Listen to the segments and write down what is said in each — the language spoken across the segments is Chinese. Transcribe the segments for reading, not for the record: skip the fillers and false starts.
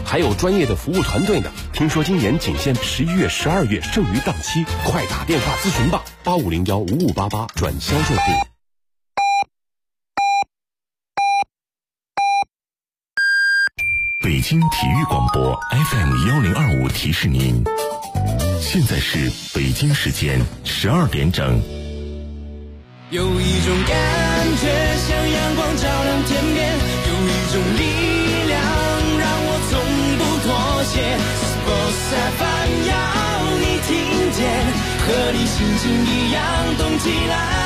还有专业的服务团队呢。听说今年仅限11月、12月剩余档期，快打电话咨询吧，85015588转销售部。 北京体育广播 FM1025提示您，现在是北京时间12点整。 有一种感觉像阳光照亮天边，有一种力量让我从不妥协。Sports FM 要你听见，和你心情一样动起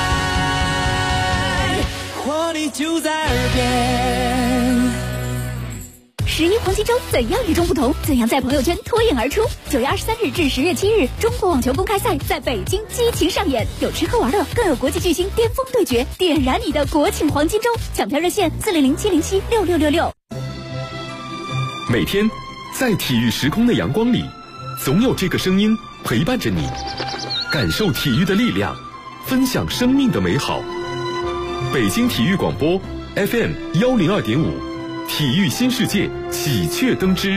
来，活力就在耳边。 11黄金周怎样与众不同？怎样在朋友圈脱颖而出？9月23日至10月7日，中国网球公开赛在北京激情上演，有吃喝玩乐，更有国际巨星巅峰对决，点燃你的国庆黄金周！抢票热线400-707-6666。 每天在体育时空的阳光里，总有这个声音陪伴着你，感受体育的力量，分享生命的美好。北京体育广播 FM102.5，体育新世界喜鹊登枝。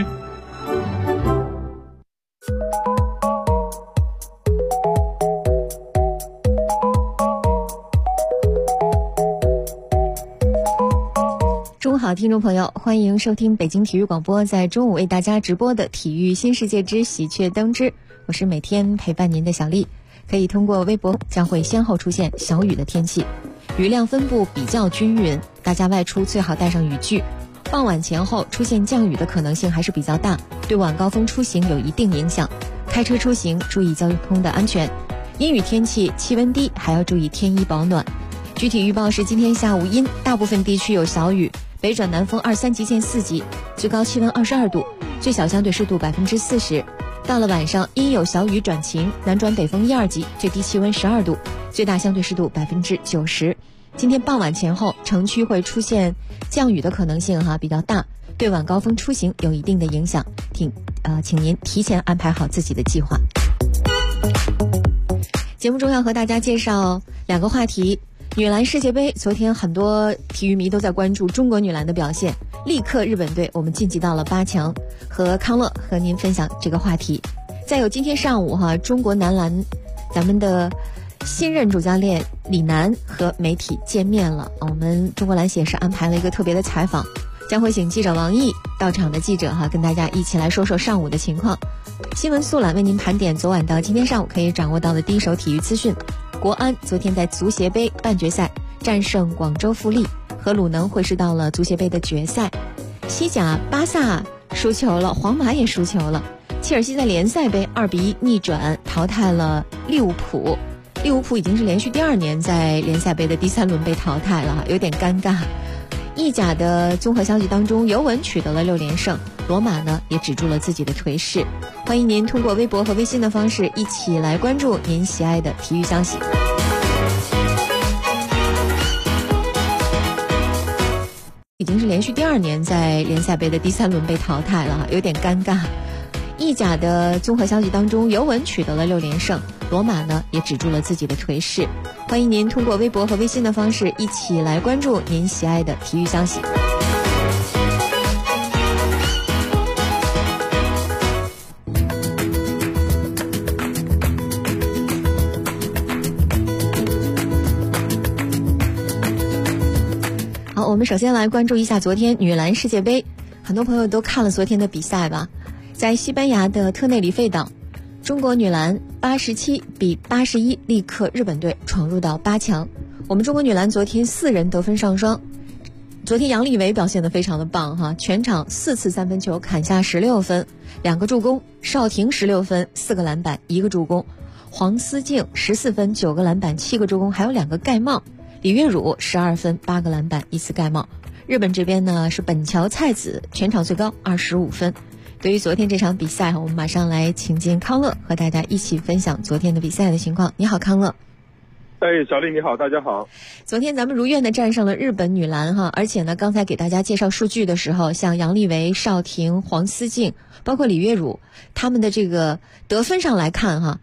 中午好，听众朋友，欢迎收听北京体育广播在中午为大家直播的体育新世界之喜鹊登枝，我是每天陪伴您的小丽。可以通过微博，将会先后出现小雨的天气，雨量分布比较均匀，大家外出最好带上雨具。傍晚前后出现降雨的可能性还是比较大，对晚高峰出行有一定影响，开车出行注意交通的安全。阴雨天气，气温低，还要注意添衣保暖。具体预报是今天下午阴，大部分地区有小雨，北转南风2-3级见4级，最高气温22度，最小相对湿度40%。到了晚上阴有小雨转晴，南转北风1-2级，最低气温12度，最大相对湿度90%。今天傍晚前后城区会出现降雨的可能性比较大，对晚高峰出行有一定的影响，请您提前安排好自己的计划。节目中要和大家介绍2个话题。女篮世界杯，昨天很多体育迷都在关注中国女篮的表现，力克日本队，我们晋级到了8强，和康乐和您分享这个话题。再有今天上午中国男篮咱们的新任主教练李楠和媒体见面了，我们中国篮协是安排了一个特别的采访，将会请记者王毅到场的记者跟大家一起来说说上午的情况。新闻速览为您盘点昨晚到今天上午可以掌握到的第一手体育资讯。国安昨天在足协杯半决赛战胜广州富力，和鲁能会师到了足协杯的决赛。西甲巴萨输球了，皇马也输球了，切尔西在联赛杯2-1逆转淘汰了利物浦。利物浦已经是连续第2年在联赛杯的第3轮被淘汰了，有点尴尬。意甲的综合消息当中，尤文取得了6连胜，罗马呢也止住了自己的颓势。欢迎您通过微博和微信的方式一起来关注您喜爱的体育消息。已经是连续第2年在联赛杯的第3轮被淘汰了，有点尴尬。意甲的综合消息当中，尤文取得了6连胜，罗马呢也止住了自己的颓势。欢迎您通过微博和微信的方式一起来关注您喜爱的体育消息。好，我们首先来关注一下昨天女篮世界杯，很多朋友都看了昨天的比赛吧。在西班牙的特内里费岛，中国女篮87-81力克日本队，闯入到8强。我们中国女篮昨天4人得分上双，昨天杨丽维表现得非常的棒全场4次3分球砍下16分，2个助攻，邵婷16分4个篮板1个助攻，黄思静14分9个篮板7个助攻，还有2个盖帽，李月汝12分8个篮板1次盖帽。日本这边呢是本桥菜子全场最高25分。对于昨天这场比赛，我们马上来请进康乐和大家一起分享昨天的比赛的情况。你好，康乐。 小丽你好，大家好。 昨天咱们如愿的战胜了日本女篮而且呢，刚才给大家介绍数据的时候，像杨丽维、邵婷、黄思静，包括李月汝，他们的这个得分上来看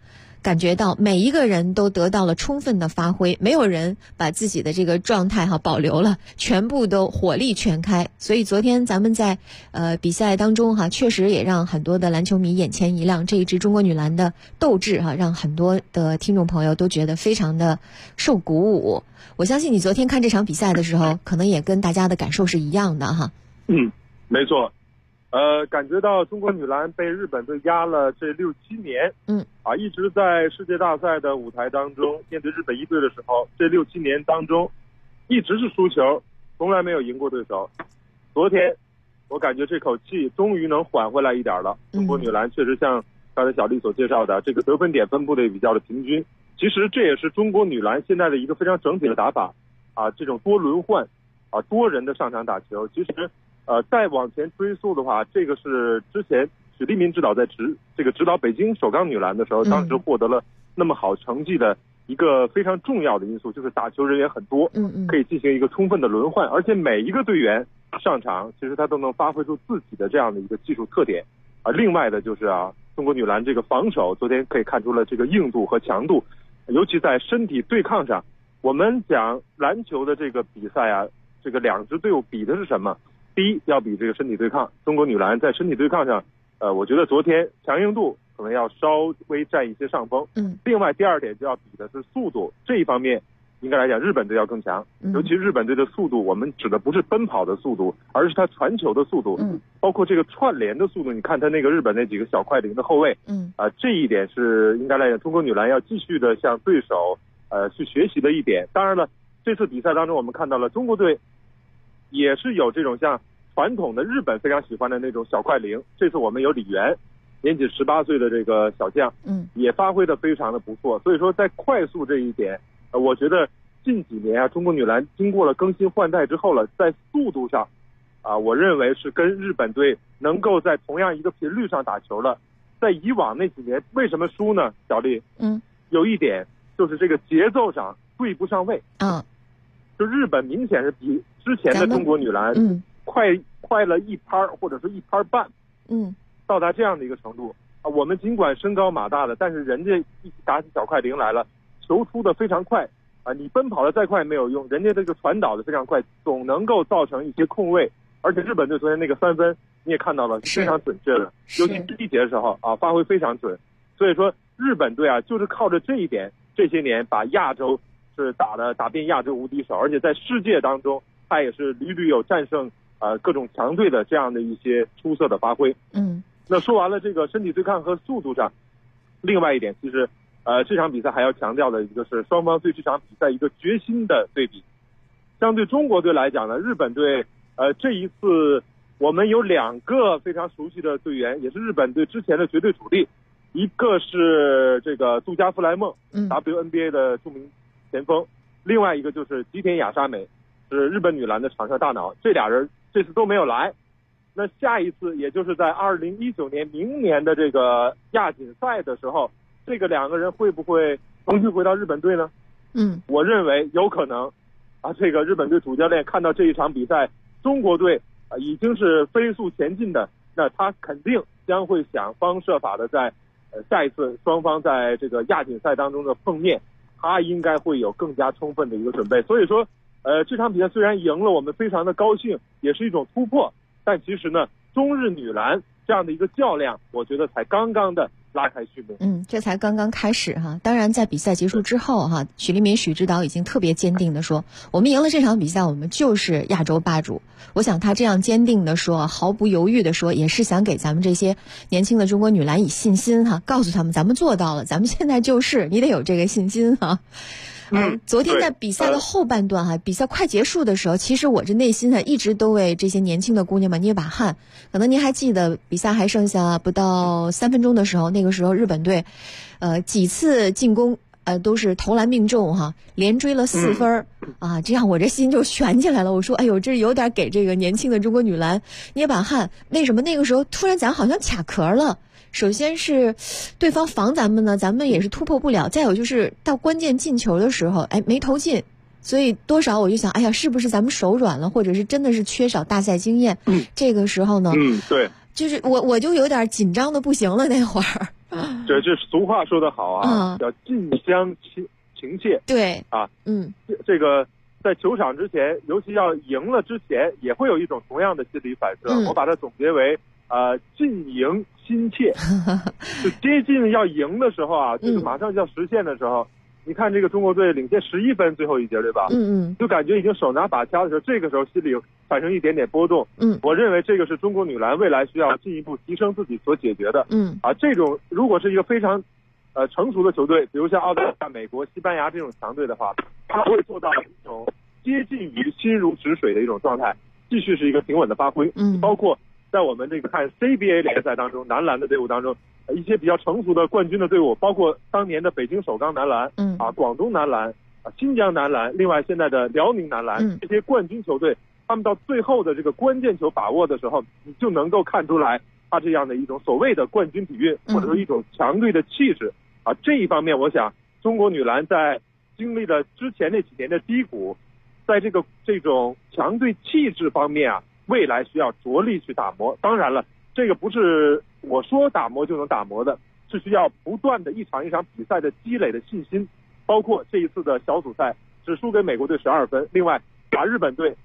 感觉到每一个人都得到了充分的发挥，没有人把自己的这个状态保留了，全部都火力全开。所以昨天咱们在比赛当中确实也让很多的篮球迷眼前一亮，这一支中国女篮的斗志让很多的听众朋友都觉得非常的受鼓舞。我相信你昨天看这场比赛的时候，可能也跟大家的感受是一样的哈。 没错。感觉到中国女篮被日本队压了这6-7年，一直在世界大赛的舞台当中，面对日本一队的时候，这6-7年当中，一直是输球，从来没有赢过对手。昨天，我感觉这口气终于能缓回来一点了。中国女篮确实像刚才小丽所介绍的，这个得分点分布的也比较的平均。其实这也是中国女篮现在的一个非常整体的打法这种多轮换多人的上场打球。其实再往前追溯的话，这个是之前许立民指导在指导北京首钢女篮的时候，当时获得了那么好成绩的一个非常重要的因素，就是打球人员很多，可以进行一个充分的轮换，而且每一个队员上场，其实他都能发挥出自己的这样的一个技术特点。另外的就是中国女篮这个防守，昨天可以看出了这个硬度和强度，尤其在身体对抗上。我们讲篮球的这个比赛这个两支队伍比的是什么？第一，要比这个身体对抗。中国女篮在身体对抗上，我觉得昨天强硬度可能要稍微占一些上风。另外第二点就要比的是速度，这一方面应该来讲日本队要更强。尤其日本队的速度，我们指的不是奔跑的速度，而是他传球的速度，包括这个串联的速度。你看他那个日本那几个小快灵的后卫，这一点是应该来讲中国女篮要继续的向对手去学习的一点。当然了，这次比赛当中我们看到了中国队也是有这种像传统的日本非常喜欢的那种小快灵。这次我们有李媛，年仅18岁的这个小将，也发挥的非常的不错。所以说在快速这一点，我觉得近几年中国女篮经过了更新换代之后了，在速度上我认为是跟日本队能够在同样一个频率上打球了。在以往那几年为什么输呢？小丽，有一点就是这个节奏上对不上位。就日本明显是比之前的中国女篮快了一拍或者是一拍半，到达这样的一个程度我们尽管身高马大的，但是人家一打起小快灵来了，球出的非常快你奔跑的再快没有用，人家这个传导的非常快，总能够造成一些空位。而且日本队昨天那个3分你也看到了，非常准确的，尤其第一节的时候发挥非常准。所以说日本队就是靠着这一点，这些年把亚洲是打遍亚洲无敌手，而且在世界当中他也是屡屡有战胜各种强队的这样的一些出色的发挥。那说完了这个身体对抗和速度上，另外一点其实这场比赛还要强调的一个是双方对这场比赛一个决心的对比。相对中国队来讲呢，日本队这一次我们有2个非常熟悉的队员，也是日本队之前的绝对主力，一个是这个杜嘉弗莱梦WNBA 的著名前锋，另外一个就是吉田亚沙美，是日本女篮的场上大脑。这俩人这次都没有来。那下一次也就是在2019年明年的这个亚锦赛的时候，这个2个人会不会重新回到日本队呢？我认为有可能这个日本队主教练看到这一场比赛中国队已经是飞速前进的，那他肯定将会想方设法的在下一次双方在这个亚锦赛当中的碰面，他应该会有更加充分的一个准备。所以说这场比赛虽然赢了，我们非常的高兴，也是一种突破，但其实呢中日女篮这样的一个较量，我觉得才刚刚的拉开序幕。 这才刚刚开始哈。当然在比赛结束之后哈，许立民许指导已经特别坚定的说，我们赢了这场比赛，我们就是亚洲霸主。我想他这样坚定的说，毫不犹豫的说，也是想给咱们这些年轻的中国女篮以信心哈，告诉他们咱们做到了，咱们现在就是你得有这个信心哈。昨天在比赛的后半段比赛快结束的时候，其实我这内心一直都为这些年轻的姑娘们捏把汗。可能您还记得比赛还剩下不到3分钟的时候，那个时候日本队几次进攻都是投篮命中连追了4分这样我这心就悬起来了。我说哎呦，这有点给这个年轻的中国女篮捏把汗。为什么那个时候突然咱好像卡壳了？首先是对方防咱们呢，咱们也是突破不了，再有就是到关键进球的时候没投进，所以多少我就想，哎呀，是不是咱们手软了，或者是真的是缺少大赛经验？这个时候呢， 对， 就是我就有点紧张的不行了那会儿这俗话说得好啊，叫近乡情怯。 对啊，这个在球场之前，尤其要赢了之前，也会有一种同样的心理反射。我把它总结为近赢心切，就接近要赢的时候啊，就是马上就要实现的时候。你看这个中国队领先11分，最后一节对吧？就感觉已经手拿把掐的时候，这个时候心里产生一点点波动。我认为这个是中国女篮未来需要进一步提升自己所解决的。这种如果是一个非常成熟的球队，比如像澳大利亚、美国、西班牙这种强队的话，他会做到一种接近于心如止水的一种状态，继续是一个平稳的发挥。包括在我们这个看 CBA 联赛当中，男篮的队伍当中。一些比较成熟的冠军的队伍，包括当年的北京首钢男篮，广东男篮，新疆男篮，另外现在的辽宁男篮，这些冠军球队，他们到最后的这个关键球把握的时候，你就能够看出来他这样的一种所谓的冠军底蕴，或者说一种强队的气质。这一方面，我想中国女篮在经历了之前那几年的低谷，在这种强队气质方面啊，未来需要着力去打磨。当然了，这个不是我说打磨就能打磨的，是需要不断的一场一场比赛的积累的信心。包括这一次的小组赛只输给美国队12分，另外把日本队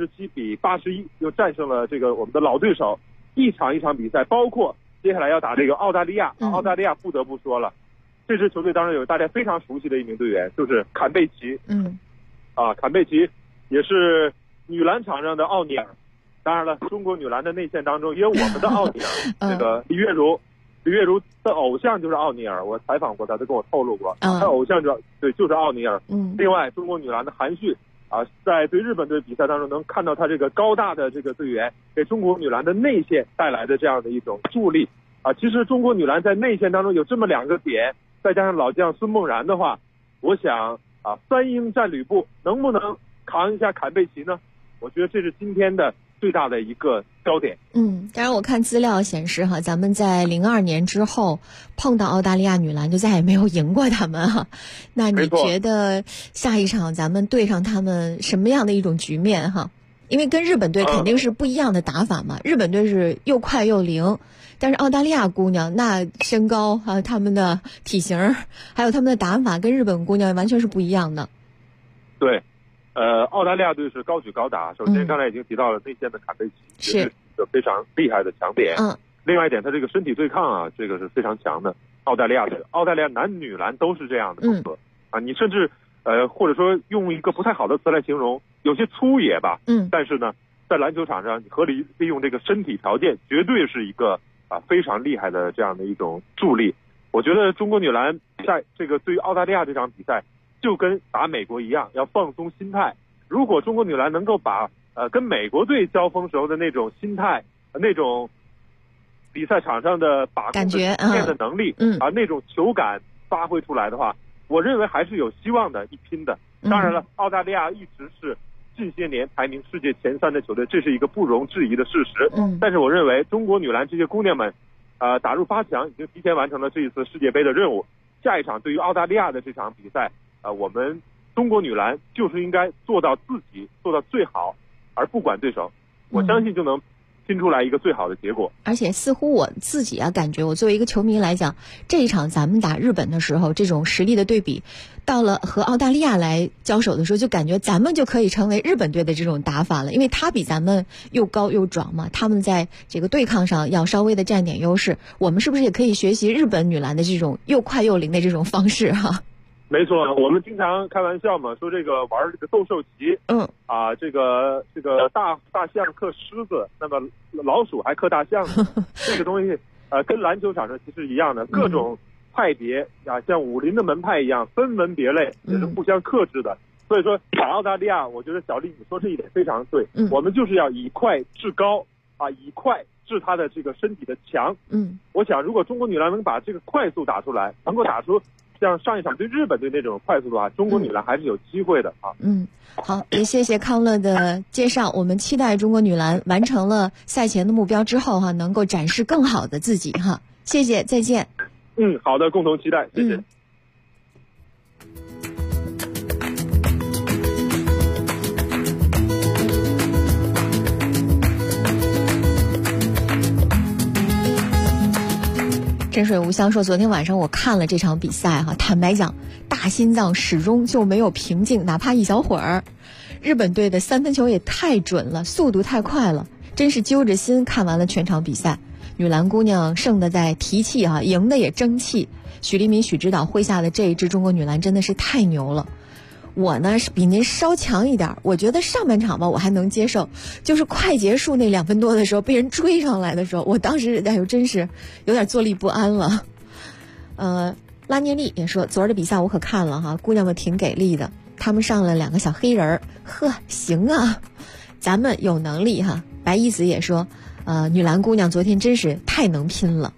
87-81又战胜了这个我们的老对手。一场一场比赛，包括接下来要打这个澳大利亚，澳大利亚不得不说了，这支球队当中有大家非常熟悉的一名队员，就是坎贝奇。坎贝奇也是女篮场上的奥尼尔。当然了，中国女篮的内线当中也有我们的奥尼尔，这个李月如的偶像就是奥尼尔，我采访过他，他跟我透露过，他偶像就是奥尼尔。另外，中国女篮的韩旭在对日本队比赛当中能看到他这个高大的这个队员给中国女篮的内线带来的这样的一种助力。其实中国女篮在内线当中有这么2个点，再加上老将孙梦然的话，我想3英战吕布能不能扛一下坎贝奇呢？我觉得这是今天的最大的一个焦点。 当然我看资料显示咱们在02年之后碰到澳大利亚女篮就再也没有赢过他们那你觉得下一场咱们对上他们什么样的一种局面因为跟日本队肯定是不一样的打法嘛，日本队是又快又灵，但是澳大利亚姑娘那身高他们的体型还有他们的打法跟日本姑娘完全是不一样的。 对。澳大利亚队是高举高打。首先，刚才已经提到了内线的坎贝奇是一个非常厉害的强点。另外一点，他这个身体对抗这个是非常强的。澳大利亚男女篮都是这样的风格。你甚至或者说用一个不太好的词来形容，有些粗野吧。但是呢，在篮球场上，你合理利用这个身体条件，绝对是一个非常厉害的这样的一种助力。我觉得中国女篮在这个对于澳大利亚这场比赛。就跟打美国一样，要放松心态。如果中国女篮能够把跟美国队交锋时候的那种心态、那种比赛场上的把控的能力那种球感发挥出来的话，我认为还是有希望的，一拼的。当然了，澳大利亚一直是近些年排名世界前3的球队，这是一个不容置疑的事实。但是我认为中国女篮这些姑娘们打入8强，已经提前完成了这一次世界杯的任务。下一场对于澳大利亚的这场比赛。我们中国女篮就是应该做到自己做到最好，而不管对手，我相信就能拼出来一个最好的结果。 而且似乎我自己感觉，我作为一个球迷来讲，这一场咱们打日本的时候，这种实力的对比，到了和澳大利亚来交手的时候，就感觉咱们就可以成为日本队的这种打法了，因为他比咱们又高又壮嘛，他们在这个对抗上要稍微的占点优势，我们是不是也可以学习日本女篮的这种又快又灵的这种方式没错，我们经常开玩笑嘛，说这个玩这个斗兽棋，这个大象克狮子，那么老鼠还克大象呢这个东西跟篮球场上其实一样的，各种派别像武林的门派一样分门别类，也是互相克制的。所以说打澳大利亚，我觉得小丽你说这一点非常对，我们就是要以快制高以快治他的这个身体的强。我想如果中国女篮能把这个快速打出来，能够打出像上一场对日本队那种快速的话，中国女篮还是有机会的好，也谢谢康乐的介绍。我们期待中国女篮完成了赛前的目标之后能够展示更好的自己谢谢，再见。 好的，共同期待，谢谢。 真水无香说，昨天晚上我看了这场比赛哈，坦白讲，大心脏始终就没有平静，哪怕一小会儿。日本队的3分球也太准了，速度太快了，真是揪着心看完了全场比赛。女篮姑娘胜的在提气哈，赢的也争气。许黎民许指导麾下的这一支中国女篮真的是太牛了。我呢是比您稍强一点，我觉得上半场吧我还能接受，就是快结束那2分多的时候被人追上来的时候，我当时哎呦真是有点坐立不安了。拉涅利也说，昨儿的比赛我可看了哈，姑娘们挺给力的，他们上了2个小黑人，呵，行啊，咱们有能力哈。白一子也说，女篮姑娘昨天真是太能拼了。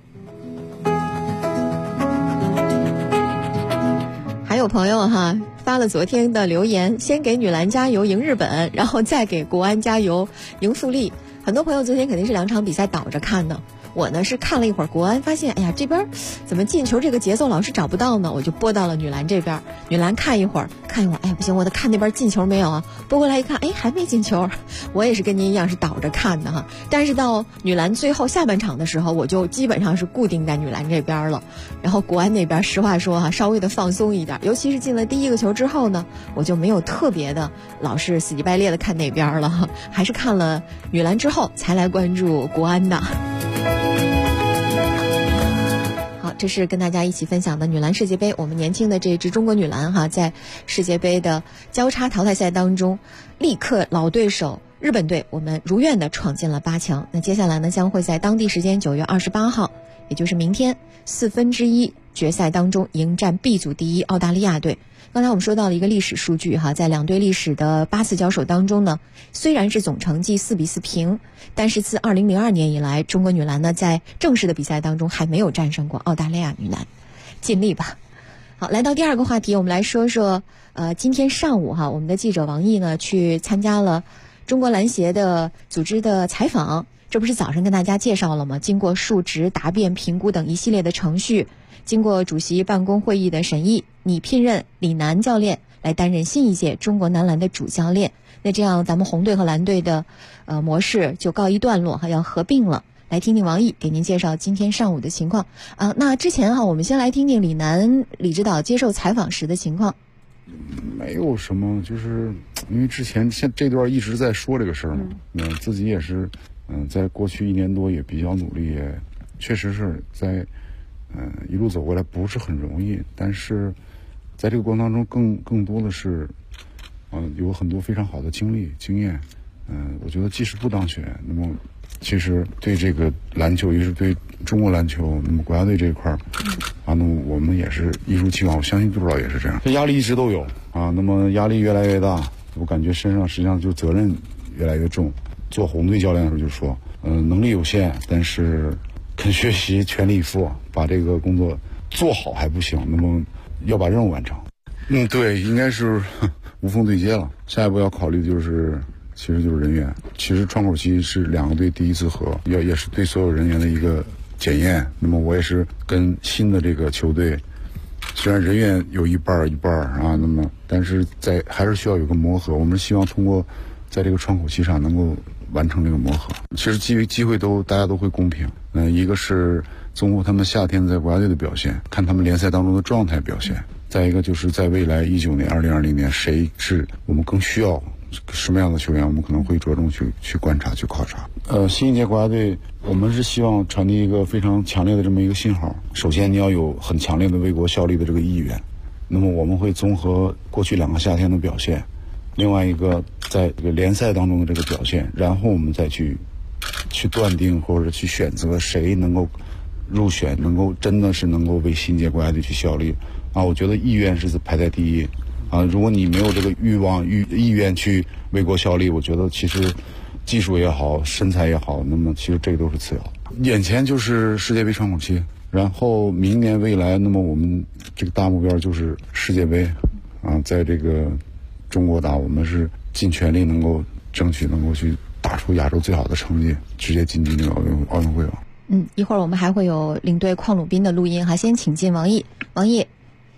还有朋友哈发了昨天的留言，先给女篮加油赢日本，然后再给国安加油赢富力。很多朋友昨天肯定是2场比赛倒着看的，我呢是看了一会儿国安，发现哎呀这边怎么进球这个节奏老是找不到呢，我就拨到了女篮这边。女篮看一会儿，哎呀不行，我得看那边进球没有啊，拨过来一看，哎还没进球。我也是跟您一样是倒着看的哈，但是到女篮最后下半场的时候，我就基本上是固定在女篮这边了。然后国安那边实话说哈，稍微的放松一点，尤其是进了第1个球之后呢，我就没有特别的老是死乞白赖的看那边了，还是看了女篮之后才来关注国安的。好，这是跟大家一起分享的女篮世界杯，我们年轻的这支中国女篮哈，在世界杯的交叉淘汰赛当中，力克老对手日本队，我们如愿的闯进了8强。那接下来呢，将会在当地时间9月28号，也就是明天1/4决赛当中迎战 B 组第1澳大利亚队。刚才我们说到了一个历史数据哈，在2队历史的8次交手当中呢，虽然是总成绩4-4平，但是自2002年以来，中国女篮呢在正式的比赛当中还没有战胜过澳大利亚女篮，尽力吧。好，来到第2个话题，我们来说说今天上午哈，我们的记者王毅呢去参加了中国篮协的组织的采访，这不是早上跟大家介绍了吗？经过述职、答辩、评估等一系列的程序，经过主席办公会议的审议，拟聘任李楠教练来担任新一届中国男篮的主教练。那这样咱们红队和蓝队的模式就告一段落，还要合并了。来听听王毅给您介绍今天上午的情况那之前哈，我们先来听听李楠李指导接受采访时的情况。 没有什么，就是因为之前这段一直在说这个事儿嘛，自己也是在过去1年多也比较努力，也确实是在一路走过来不是很容易，但是在这个过程当中更多的是有很多非常好的经历经验。我觉得技术部当选，那么其实对这个篮球，也是对中国篮球，那么国家队这一块那么我们也是一如既往，我相信杜指导也是这样，这压力一直都有那么压力越来越大，我感觉身上实际上就责任越来越重。做红队教练的时候就说能力有限，但是肯学习，全力以赴，把这个工作做好还不行，那么要把任务完成。对，应该是无缝对接了。下一步要考虑的其实就是人员。其实窗口期是2个队第一次合，也是对所有人员的一个检验。那么我也是跟新的这个球队，虽然人员有一半那么但是还是需要有个磨合。我们希望通过在这个窗口期上能够完成这个磨合。其实机会大家都会公平。一个是综合他们夏天在国家队的表现，看他们联赛当中的状态表现。再一个就是在未来19年、2020年，谁是我们更需要什么样的球员，我们可能会着重去观察、去考察。新一届国家队，我们是希望传递一个非常强烈的这么一个信号。首先，你要有很强烈的为国效力的这个意愿。那么我们会综合过去2个夏天的表现，另外一个在这个联赛当中的这个表现，然后我们再去断定或者去选择谁能够入选，真的是能够为新届国家队去效力我觉得意愿是排在第一如果你没有这个欲望意愿去为国效力，我觉得其实技术也好，身材也好，那么其实这个都是次要。眼前就是世界杯窗口期，然后明年未来，那么我们这个大目标就是世界杯在这个中国打，我们是尽全力能够争取能够去打出亚洲最好的成绩，直接晋级那个奥运会吧。 一会儿我们还会有领队邝鲁彬的录音哈，先请进王毅。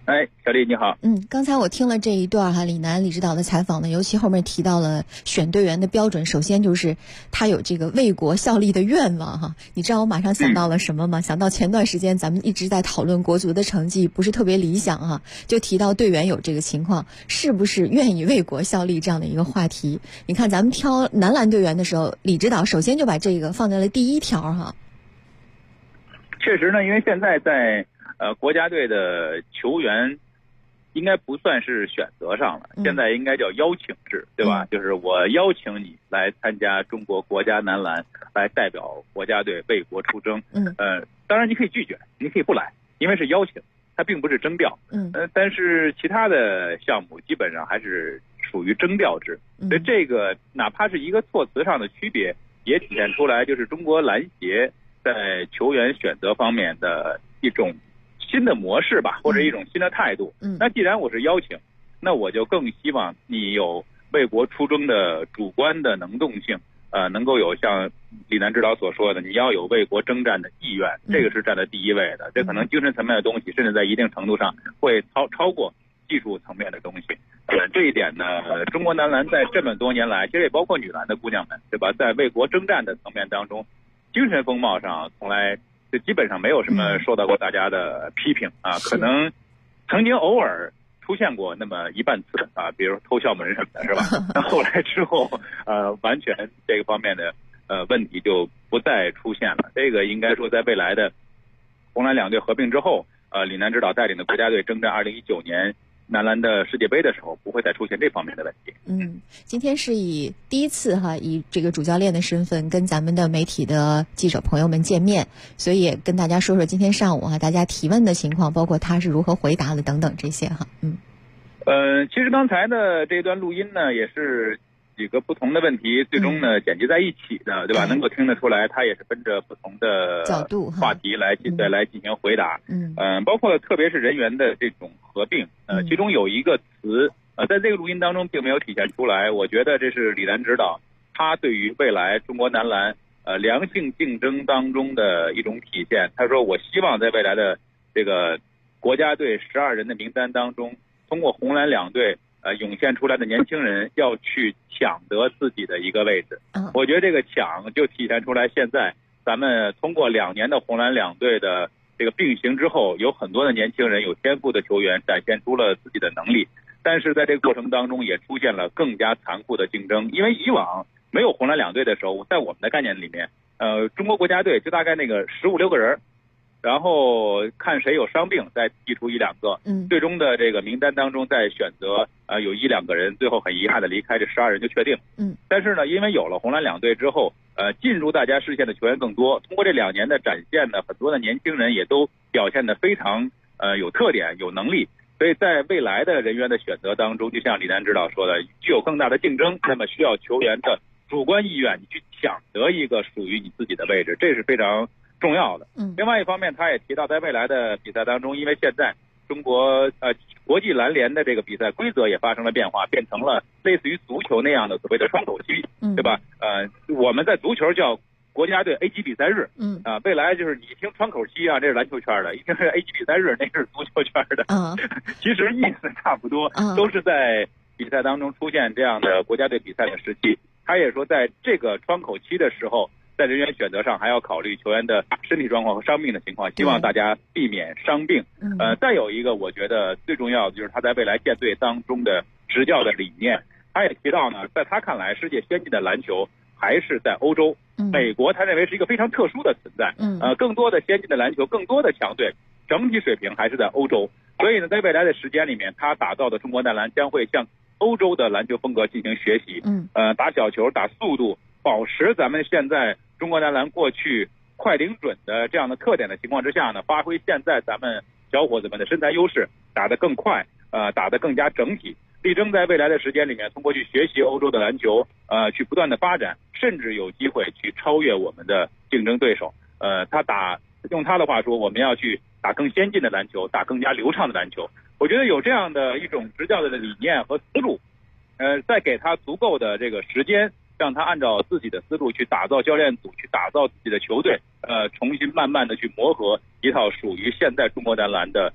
哎，小丽你好。 刚才我听了这一段李楠李指导的采访呢，尤其后面提到了选队员的标准，首先就是他有这个为国效力的愿望哈。你知道我马上想到了什么吗？想到前段时间咱们一直在讨论国足的成绩不是特别理想哈，就提到队员有这个情况，是不是愿意为国效力这样的一个话题。你看咱们挑男篮队员的时候，李指导首先就把这个放在了第一条哈。 确实呢，因为现在在国家队的球员应该不算是选择上了，现在应该叫邀请制，对吧？就是我邀请你来参加中国国家男篮，来代表国家队为国出征。当然你可以拒绝，你可以不来，因为是邀请，它并不是征调。但是其他的项目基本上还是属于征调制，所以这个哪怕是一个措辞上的区别，也体现出来就是中国篮协在球员选择方面的一种新的模式吧，或者一种新的态度。那既然我是邀请，那我就更希望你有为国出征的主观的能动性，能够有像李楠指导所说的，你要有为国征战的意愿，这个是站在第一位的。这可能精神层面的东西，甚至在一定程度上会超过技术层面的东西。这一点呢，中国男篮在这么多年来，其实也包括女篮的姑娘们，对吧？在为国征战的层面当中，精神风貌上从来就基本上没有什么受到过大家的批评啊，可能曾经偶尔出现过那么一半次啊，比如偷校门什么的，是吧？那后来之后，完全这个方面的问题就不再出现了。这个应该说，在未来的红蓝两队合并之后，李楠指导带领的国家队征战2019年男篮的世界杯的时候，不会再出现这方面的问题。 今天是以第一次以这个主教练的身份跟咱们的媒体的记者朋友们见面，所以也跟大家说说今天上午大家提问的情况，包括他是如何回答的等等这些哈。 其实刚才的这段录音呢，也是几个不同的问题最终呢剪辑在一起的，对吧？能够听得出来，他也是分着不同的角度话题来进行回答。包括特别是人员的这种合并，其中有一个词在这个录音当中并没有体现出来，我觉得这是李楠指导他对于未来中国男篮良性竞争当中的一种体现。他说我希望在未来的这个国家队12人的名单当中，通过红蓝两队涌现出来的年轻人要去抢得自己的一个位置。我觉得这个抢就体现出来，现在咱们通过2年的红蓝两队的这个并行之后，有很多的年轻人有天赋的球员展现出了自己的能力，但是在这个过程当中也出现了更加残酷的竞争。因为以往没有红蓝两队的时候，在我们的概念里面，中国国家队就大概那个15、16个人，然后看谁有伤病再剔出1、2个，最终的这个名单当中再选择有1、2个人最后很遗憾的离开，这12人就确定。但是呢，因为有了红蓝两队之后，进入大家视线的球员更多，通过这2年的展现呢，很多的年轻人也都表现得非常有特点有能力，所以在未来的人员的选择当中，就像李楠指导说的，具有更大的竞争，那么需要球员的主观意愿，你去抢得一个属于你自己的位置，这是非常重要的。另外一方面，他也提到在未来的比赛当中，因为现在中国国际篮联的这个比赛规则也发生了变化，变成了类似于足球那样的所谓的窗口期，对吧？我们在足球叫国家队 A 级比赛日，未来就是你听窗口期这是篮球圈的，一听是 A 级比赛日，那是足球圈的，其实意思差不多，都是在比赛当中出现这样的国家队比赛的时期。他也说，在这个窗口期的时候，在人员选择上还要考虑球员的身体状况和伤病的情况，希望大家避免伤病。再有一个我觉得最重要的就是他在未来建队当中的执教的理念。他也提到呢，在他看来，世界先进的篮球还是在欧洲，美国他认为是一个非常特殊的存在。更多的先进的篮球，更多的强队，整体水平还是在欧洲。所以呢，在未来的时间里面，他打造的中国男篮将会向欧洲的篮球风格进行学习。打小球，打速度，保持咱们现在中国男篮过去快灵准的这样的特点的情况之下呢，发挥现在咱们小伙子们的身材优势，打得更快，打得更加整体，力争在未来的时间里面通过去学习欧洲的篮球，去不断的发展，甚至有机会去超越我们的竞争对手。用他的话说，我们要去打更先进的篮球，打更加流畅的篮球。我觉得有这样的一种执教的理念和思路，再给他足够的这个时间，让他按照自己的思路去打造教练组，去打造自己的球队，重新慢慢的去磨合一套属于现在中国男篮的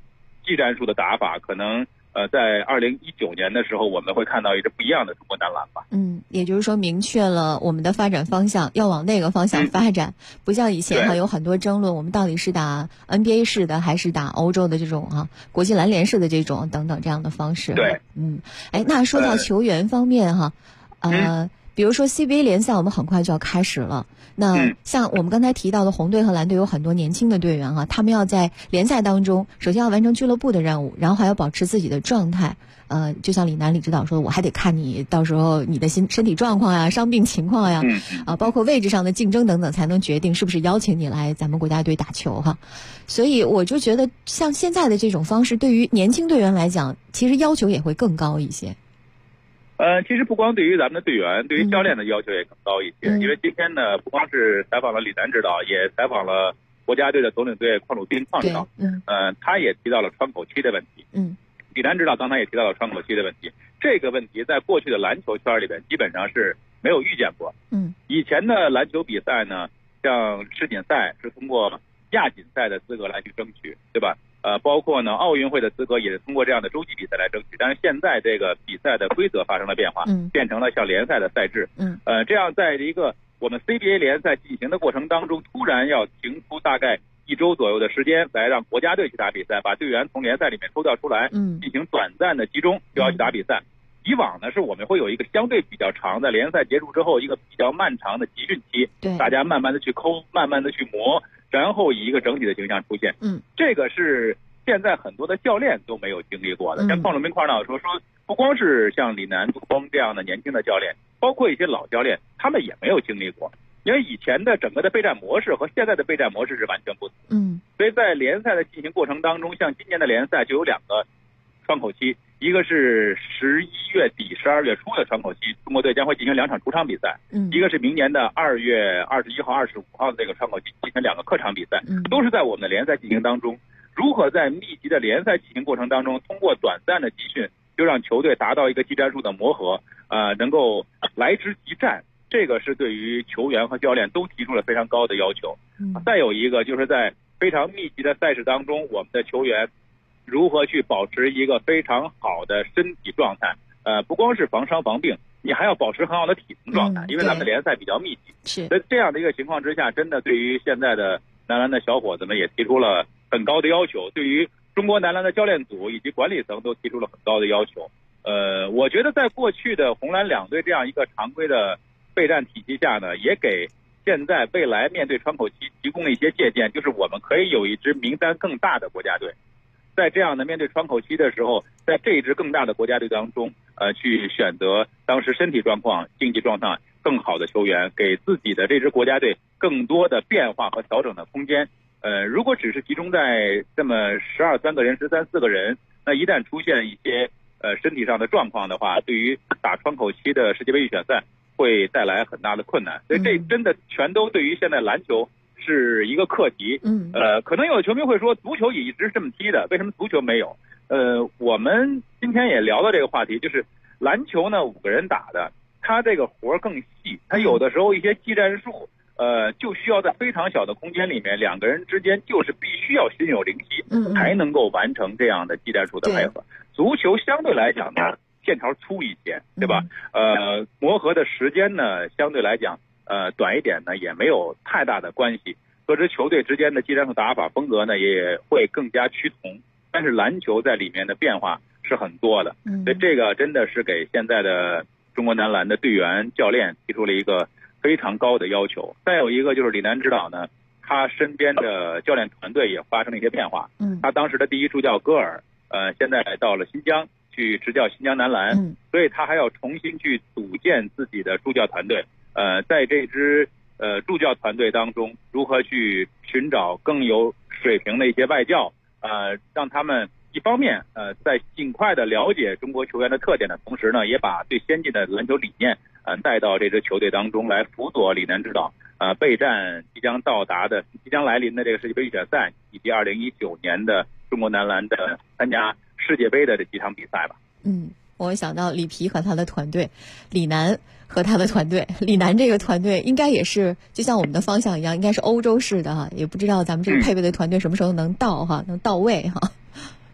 技战术的打法，可能在2019年的时候，我们会看到一支不一样的中国男篮吧。 也就是说明确了我们的发展方向，要往那个方向发展，不像以前有很多争论，我们到底是打 NBA 式的还是打欧洲的这种国际篮联式的这种等等这样的方式。 对， 那说到球员方面比如说 CBA 联赛我们很快就要开始了，那像我们刚才提到的红队和蓝队有很多年轻的队员他们要在联赛当中首先要完成俱乐部的任务，然后还要保持自己的状态。就像李楠李指导说的，我还得看你到时候你的身体状况呀、伤病情况呀，包括位置上的竞争等等，才能决定是不是邀请你来咱们国家队打球所以我就觉得像现在的这种方式，对于年轻队员来讲，其实要求也会更高一些。 其实不光对于咱们的队员，对于教练的要求也更高一些。因为今天呢，不光是采访了李楠指导，也采访了国家队的总领队邝鲁斌邝指导。他也提到了窗口期的问题。李楠指导刚才也提到了窗口期的问题。这个问题在过去的篮球圈里边基本上是没有遇见过。以前的篮球比赛呢，像世锦赛是通过亚锦赛的资格来去争取，对吧？包括呢奥运会的资格也是通过这样的洲际比赛来争取，但是现在这个比赛的规则发生了变化，变成了像联赛的赛制。这样在一个我们 CBA 联赛进行的过程当中，突然要停出大概1周左右的时间来让国家队去打比赛，把队员从联赛里面抽调出来，进行短暂的集中，就要去打比赛。以往呢是我们会有一个相对比较长的联赛结束之后一个比较漫长的集训期，大家慢慢的去抠，慢慢的去磨，然后以一个整体的形象出现。这个是现在很多的教练都没有经历过的。像邝鲁斌邝指导说不光是像李楠、杜峰这样的年轻的教练，包括一些老教练，他们也没有经历过。因为以前的整个的备战模式和现在的备战模式是完全不同。所以在联赛的进行过程当中，像今年的联赛就有2个窗口期，一个是11月底12月初的窗口期，中国队将会进行2场主场比赛，一个是明年的2月21号、25号的这个窗口期进行2个客场比赛，都是在我们的联赛进行当中。如何在密集的联赛进行过程当中，通过短暂的集训，就让球队达到一个技战术的磨合，能够来之即战，这个是对于球员和教练都提出了非常高的要求。再有一个就是在非常密集的赛事当中，我们的球员如何去保持一个非常好的身体状态，不光是防伤防病，你还要保持很好的体能状态，因为咱们的联赛比较密集。在这样的一个情况之下，真的对于现在的男篮的小伙子们也提出了很高的要求，对于中国男篮的教练组以及管理层都提出了很高的要求。我觉得在过去的红蓝两队这样一个常规的备战体系下呢，也给现在未来面对窗口期提供了一些借鉴，就是我们可以有一支名单更大的国家队，在这样的面对窗口期的时候，在这一支更大的国家队当中，去选择当时身体状况、竞技状态更好的球员，给自己的这支国家队更多的变化和调整的空间。如果只是集中在这么12、3个人、13、4个人，那一旦出现一些身体上的状况的话，对于打窗口期的世界杯预选赛会带来很大的困难。所以这真的全都对于现在篮球是一个课题。可能有的球迷会说，足球也一直是这么踢的，为什么足球没有？我们今天也聊到这个话题，就是篮球呢5个人打的，它这个活更细，它有的时候一些技战术就需要在非常小的空间里面，2个人之间就是必须要心有灵犀，才能够完成这样的技战术的配合。足球相对来讲呢，线条粗一些，对吧？磨合的时间呢，相对来讲，短一点呢，也没有太大的关系。各支球队之间的技战术打法风格呢，也会更加趋同。但是篮球在里面的变化是很多的，所以这个真的是给现在的中国男篮的队员、教练提出了一个非常高的要求。再有一个就是李楠指导呢，他身边的教练团队也发生了一些变化。他当时的第一助教戈尔，现在来到了新疆去执教新疆男篮，所以他还要重新去组建自己的助教团队。在这支助教团队当中，如何去寻找更有水平的一些外教，让他们一方面在尽快的了解中国球员的特点的同时呢，也把最先进的篮球理念带到这支球队当中来辅佐李楠指导备战即将来临的这个世界杯预选赛，以及2019年的中国男篮的参加世界杯的这几场比赛吧。 我想到里皮和他的团队，李楠和他的团队，李楠这个团队应该也是就像我们的方向一样，应该是欧洲式的也不知道咱们这个配备的团队什么时候能到能到位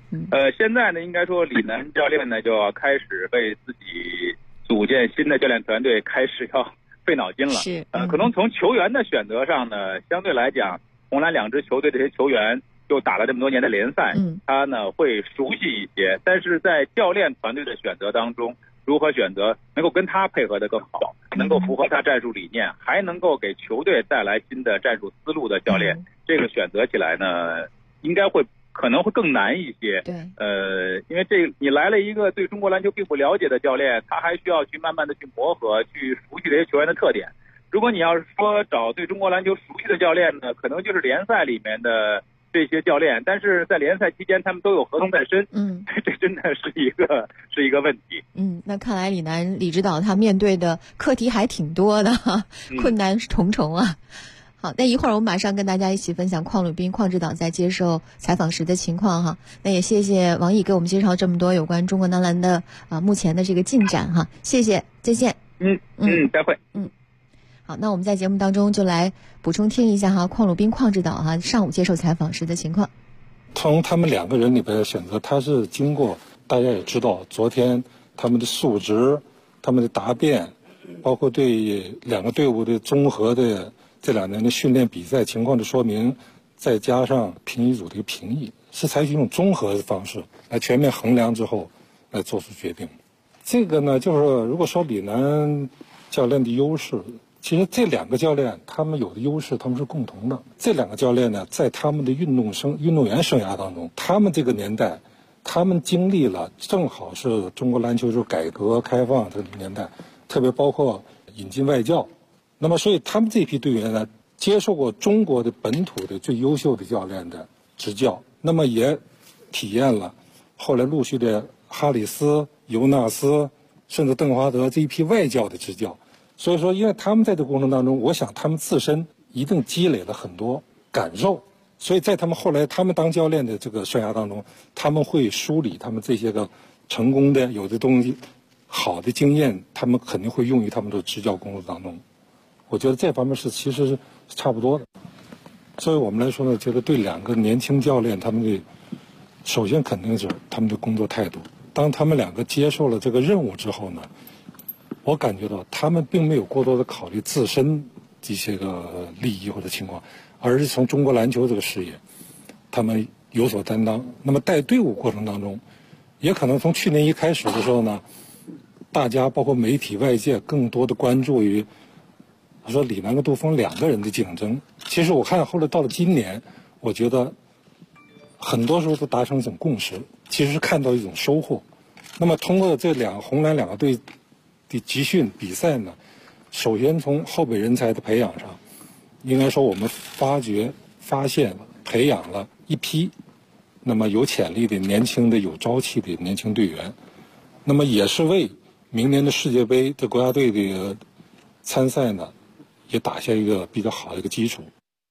现在呢，应该说李楠教练呢就要开始为自己组建新的教练团队开始要费脑筋了。 是， 可能从球员的选择上呢，相对来讲，红蓝两支球队这些球员就打了这么多年的联赛，他呢会熟悉一些。但是在教练团队的选择当中，如何选择能够跟他配合得更好，能够符合他战术理念，还能够给球队带来新的战术思路的教练，这个选择起来呢，应该可能会更难一些。 对， 因为你来了一个对中国篮球并不了解的教练，他还需要去慢慢的去磨合，去熟悉这些球员的特点。如果你要是说找对中国篮球熟悉的教练呢，可能就是联赛里面的这些教练，但是在联赛期间他们都有合同在身，这真的是一个问题。 那看来李指导他面对的课题还挺多的，困难重重啊。好，那一会儿我们马上跟大家一起分享邝鲁彬邝指导在接受采访时的情况哈。那也谢谢王毅给我们介绍这么多有关中国男篮的目前的这个进展哈，谢谢，再见。 再会。 好，那我们在节目当中就来补充听一下哈，邝鲁彬邝指导哈上午接受采访时的情况。 从他们两个人里边的选择，他是经过大家也知道，昨天他们的素质、他们的答辩，包括对两个队伍的综合的这2年的训练比赛情况的说明，再加上评议组的一个评议，是采取一种综合的方式来全面衡量之后来做出决定。这个呢，就是如果说李楠教练的优势，其实这2个教练他们有的优势他们是共同的。这2个教练呢，在他们的运动员生涯当中，他们这个年代，他们经历了正好是中国篮球就是改革开放这个年代，特别包括引进外教。那么所以他们这批队员呢，接受过中国的本土的最优秀的教练的执教，那么也体验了后来陆续的哈里斯、尤纳斯甚至邓华德这一批外教的执教。所以说因为他们在这个过程当中，我想他们自身一定积累了很多感受，所以在他们后来他们当教练的这个生涯当中，他们会梳理他们这些个成功的有的东西好的经验，他们肯定会用于他们的执教工作当中。我觉得这方面其实是差不多的。所以我们来说呢，觉得对2个年轻教练他们的首先肯定是他们的工作态度。当他们2个接受了这个任务之后呢，我感觉到他们并没有过多的考虑自身这些个利益或者情况，而是从中国篮球这个事业他们有所担当。那么带队伍过程当中，也可能从去年一开始的时候呢，大家包括媒体外界更多的关注于说李楠跟杜锋2个人的竞争。其实我看后来到了今年，我觉得很多时候都达成一种共识，其实是看到一种收获。那么通过这红蓝2个队的集训比赛呢，首先从后备人才的培养上，应该说我们发现了培养了一批那么有潜力的年轻的有朝气的年轻队员，那么也是为明年的世界杯的国家队的参赛呢也打下一个比较好的一个基础。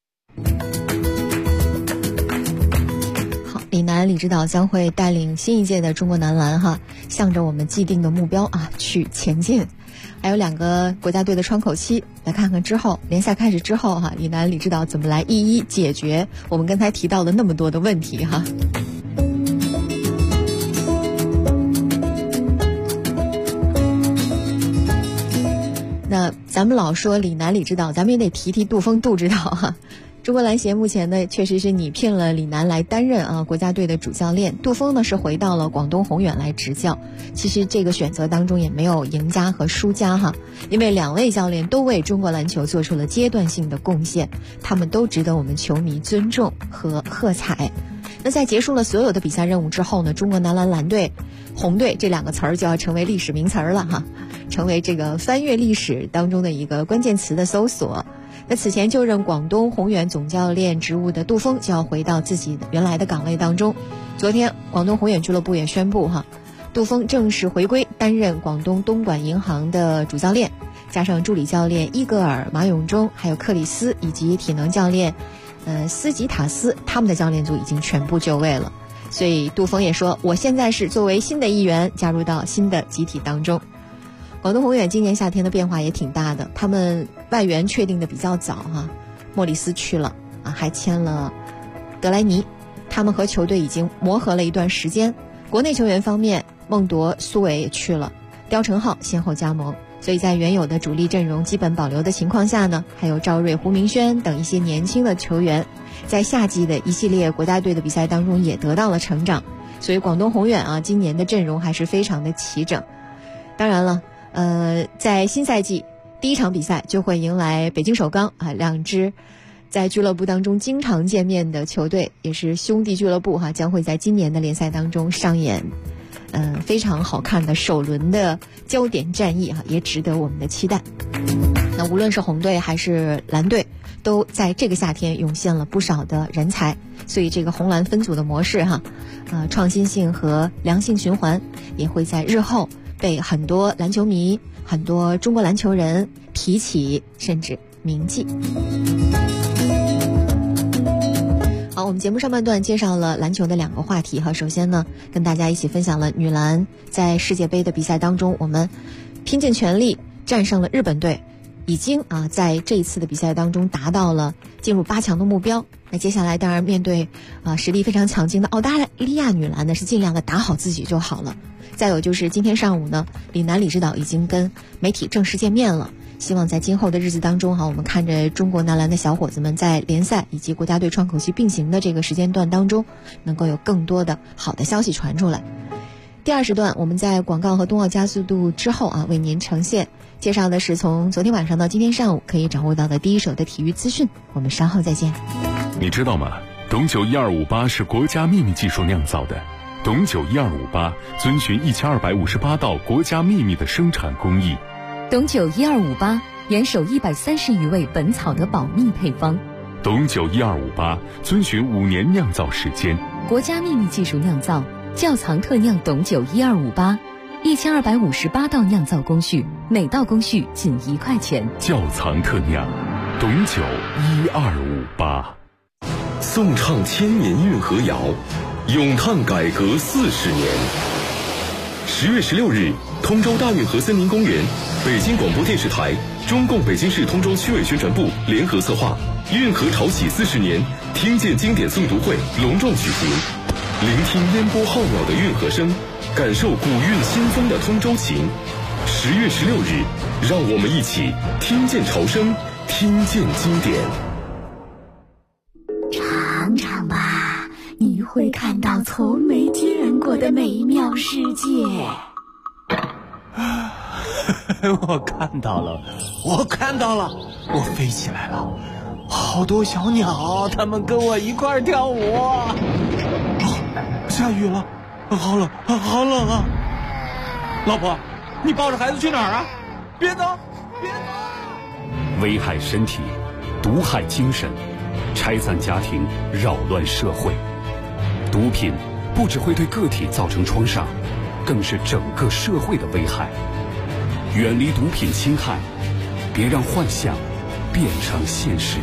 好，李楠李指导将会带领新一届的中国男篮哈，向着我们既定的目标去前进。还有2个国家队的窗口期，来看看之后联赛开始之后李楠李指导怎么来一一解决我们刚才提到的那么多的问题哈。那咱们老说李楠李指导，咱们也得提杜锋杜指导哈。中国篮协目前呢，确实是拟聘了李楠来担任国家队的主教练，杜锋呢是回到了广东宏远来执教。其实这个选择当中也没有赢家和输家哈，因为2位教练都为中国篮球做出了阶段性的贡献，他们都值得我们球迷尊重和喝彩。那在结束了所有的比赛任务之后呢，中国男篮蓝队、红队这2个词儿就要成为历史名词儿了哈，成为这个翻阅历史当中的一个关键词的搜索。那此前就任广东宏远总教练职务的杜锋就要回到自己原来的岗位当中。昨天广东宏远俱乐部也宣布杜锋正式回归担任广东东莞银行的主教练，加上助理教练伊戈尔、马永忠还有克里斯以及体能教练斯吉塔斯，他们的教练组已经全部就位了。所以杜锋也说，我现在是作为新的一员加入到新的集体当中。广东宏远今年夏天的变化也挺大的，他们外援确定的比较早莫里斯去了还签了德莱尼， 他们和球队已经磨合了一段时间。国内球员方面，孟铎、苏伟也去了，刁成浩先后加盟，所以在原有的主力阵容基本保留的情况下呢，还有赵睿、胡明轩等一些年轻的球员，在夏季的一系列国家队的比赛当中也得到了成长。所以广东宏远啊，今年的阵容还是非常的齐整。当然了，在新赛季第一场比赛就会迎来北京首钢啊，两支在俱乐部当中经常见面的球队，也是兄弟俱乐部哈，将会在今年的联赛当中上演非常好看的首轮的焦点战役哈，也值得我们的期待。那无论是红队还是蓝队，都在这个夏天涌现了不少的人才，所以这个红蓝分组的模式哈，创新性和良性循环也会在日后被很多篮球迷、很多中国篮球人提起，甚至铭记。好，我们节目上半段介绍了篮球的2个话题哈。首先呢，跟大家一起分享了女篮在世界杯的比赛当中，我们拼尽全力战胜了日本队，已经在这一次的比赛当中达到了进入8强的目标。那接下来当然面对实力非常强劲的澳大利亚女篮呢，是尽量的打好自己就好了。再有就是今天上午呢，李楠李指导已经跟媒体正式见面了，希望在今后的日子当中我们看着中国男篮的小伙子们在联赛以及国家队窗口期并行的这个时间段当中，能够有更多的好的消息传出来。第2时段我们在广告和冬奥加速度之后为您呈现介绍的是从昨天晚上到今天上午可以掌握到的第一手的体育资讯。我们稍后再见。 你知道吗？董酒1258是国家秘密技术酿造的。董酒1258遵循1258道国家秘密的生产工艺。 董酒1258严守130余位本草的保密配方。 董酒1258遵循5年酿造时间。 国家秘密技术酿造，窖藏特酿董酒1258，1258道酿造工序，每道工序仅1块钱。 窖藏特酿，董酒1258。 颂唱千年运河谣，咏叹改革40年。10月16日，通州大运河森林公园，北京广播电视台、中共北京市通州区委宣传部联合策划运河潮起40年听见经典诵读会隆重举行，聆听烟波浩渺的运河声，感受古韵新风的通州情。10月16日，让我们一起听见潮声，听见经典。 尝尝吧，你会看到从没见过的美妙世界。 我看到了，我飞起来了，好多小鸟，它们跟我一块儿跳舞。下雨了，好冷啊！老婆，你抱着孩子去哪儿啊？别走！ 危害身体，毒害精神，拆散家庭，扰乱社会。毒品不只会对个体造成创伤，更是整个社会的危害。远离毒品侵害，别让幻想变成现实。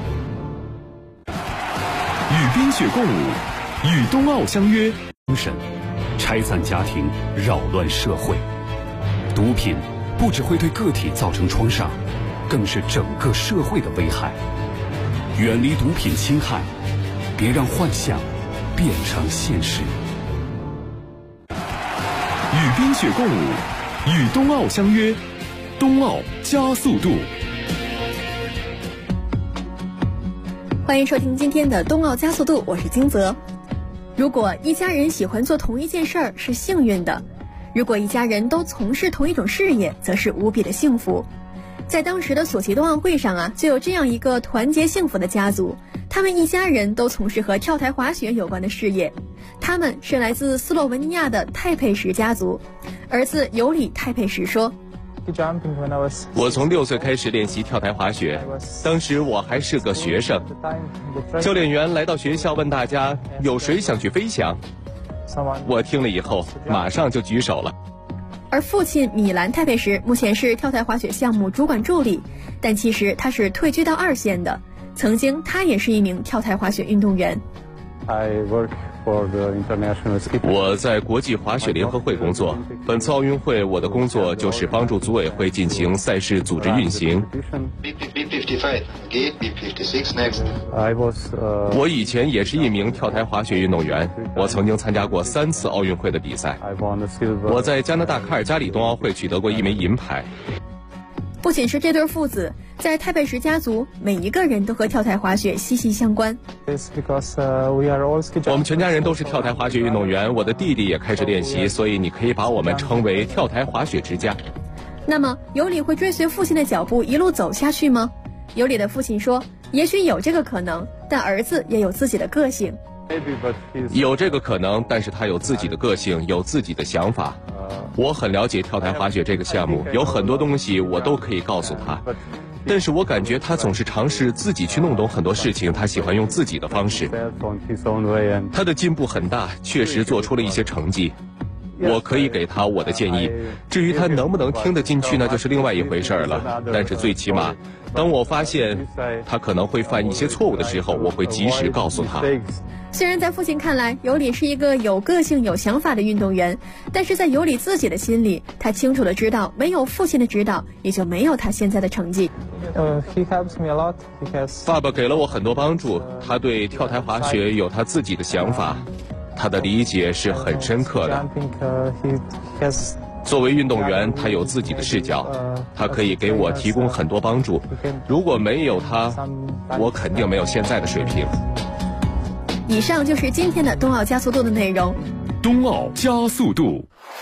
与冰雪共舞，与冬奥相约。 精神，拆散家庭，扰乱社会。毒品不只会对个体造成创伤，更是整个社会的危害。远离毒品侵害，别让幻想变成现实。 与冰雪共舞，与冬奥相约。冬奥加速度。 欢迎收听今天的冬奥加速度，我是金泽。如果一家人喜欢做同一件事儿是幸运的，如果一家人都从事同一种事业，则是无比的幸福。在当时的索契冬奥会上就有这样一个团结幸福的家族，他们一家人都从事和跳台滑雪有关的事业。他们是来自斯洛文尼亚的泰佩什家族，儿子尤里泰佩什说， 我从6岁开始练习跳台滑雪，当时我还是个学生。教练员来到学校问大家有谁想去飞翔，我听了以后马上就举手了。 而父亲米兰泰佩什目前是跳台滑雪项目主管助理，但其实他是退居到2线的，曾经他也是一名跳台滑雪运动员。 我在国际滑雪联合会工作。本次奥运会，我的工作就是帮助组委会进行赛事组织运行。我以前也是一名跳台滑雪运动员，我曾经参加过3次奥运会的比赛。我在加拿大卡尔加里冬奥会取得过1枚银牌。 不仅是这对父子，在泰贝什家族，每一个人都和跳台滑雪息息相关。 我们全家人都是跳台滑雪运动员，我的弟弟也开始练习，所以你可以把我们称为跳台滑雪之家。 那么，尤里会追随父亲的脚步一路走下去吗？尤里的父亲说，也许有这个可能，但儿子也有自己的个性。 有这个可能，但是他有自己的个性，有自己的想法。我很了解跳台滑雪这个项目，有很多东西我都可以告诉他，但是我感觉他总是尝试自己去弄懂很多事情，他喜欢用自己的方式。他的进步很大，确实做出了一些成绩。我可以给他我的建议，至于他能不能听得进去，那就是另外一回事了。但是最起码，当我发现他可能会犯一些错误的时候，我会及时告诉他。 虽然在父亲看来，尤里是一个有个性、有想法的运动员，但是在尤里自己的心里，他清楚地知道，没有父亲的指导，也就没有他现在的成绩。 爸爸给了我很多帮助，他对跳台滑雪有他自己的想法，他的理解是很深刻的。作为运动员，他有自己的视角，他可以给我提供很多帮助。如果没有他，我肯定没有现在的水平。 以上就是今天的冬奥加速度的内容。 冬奥加速度，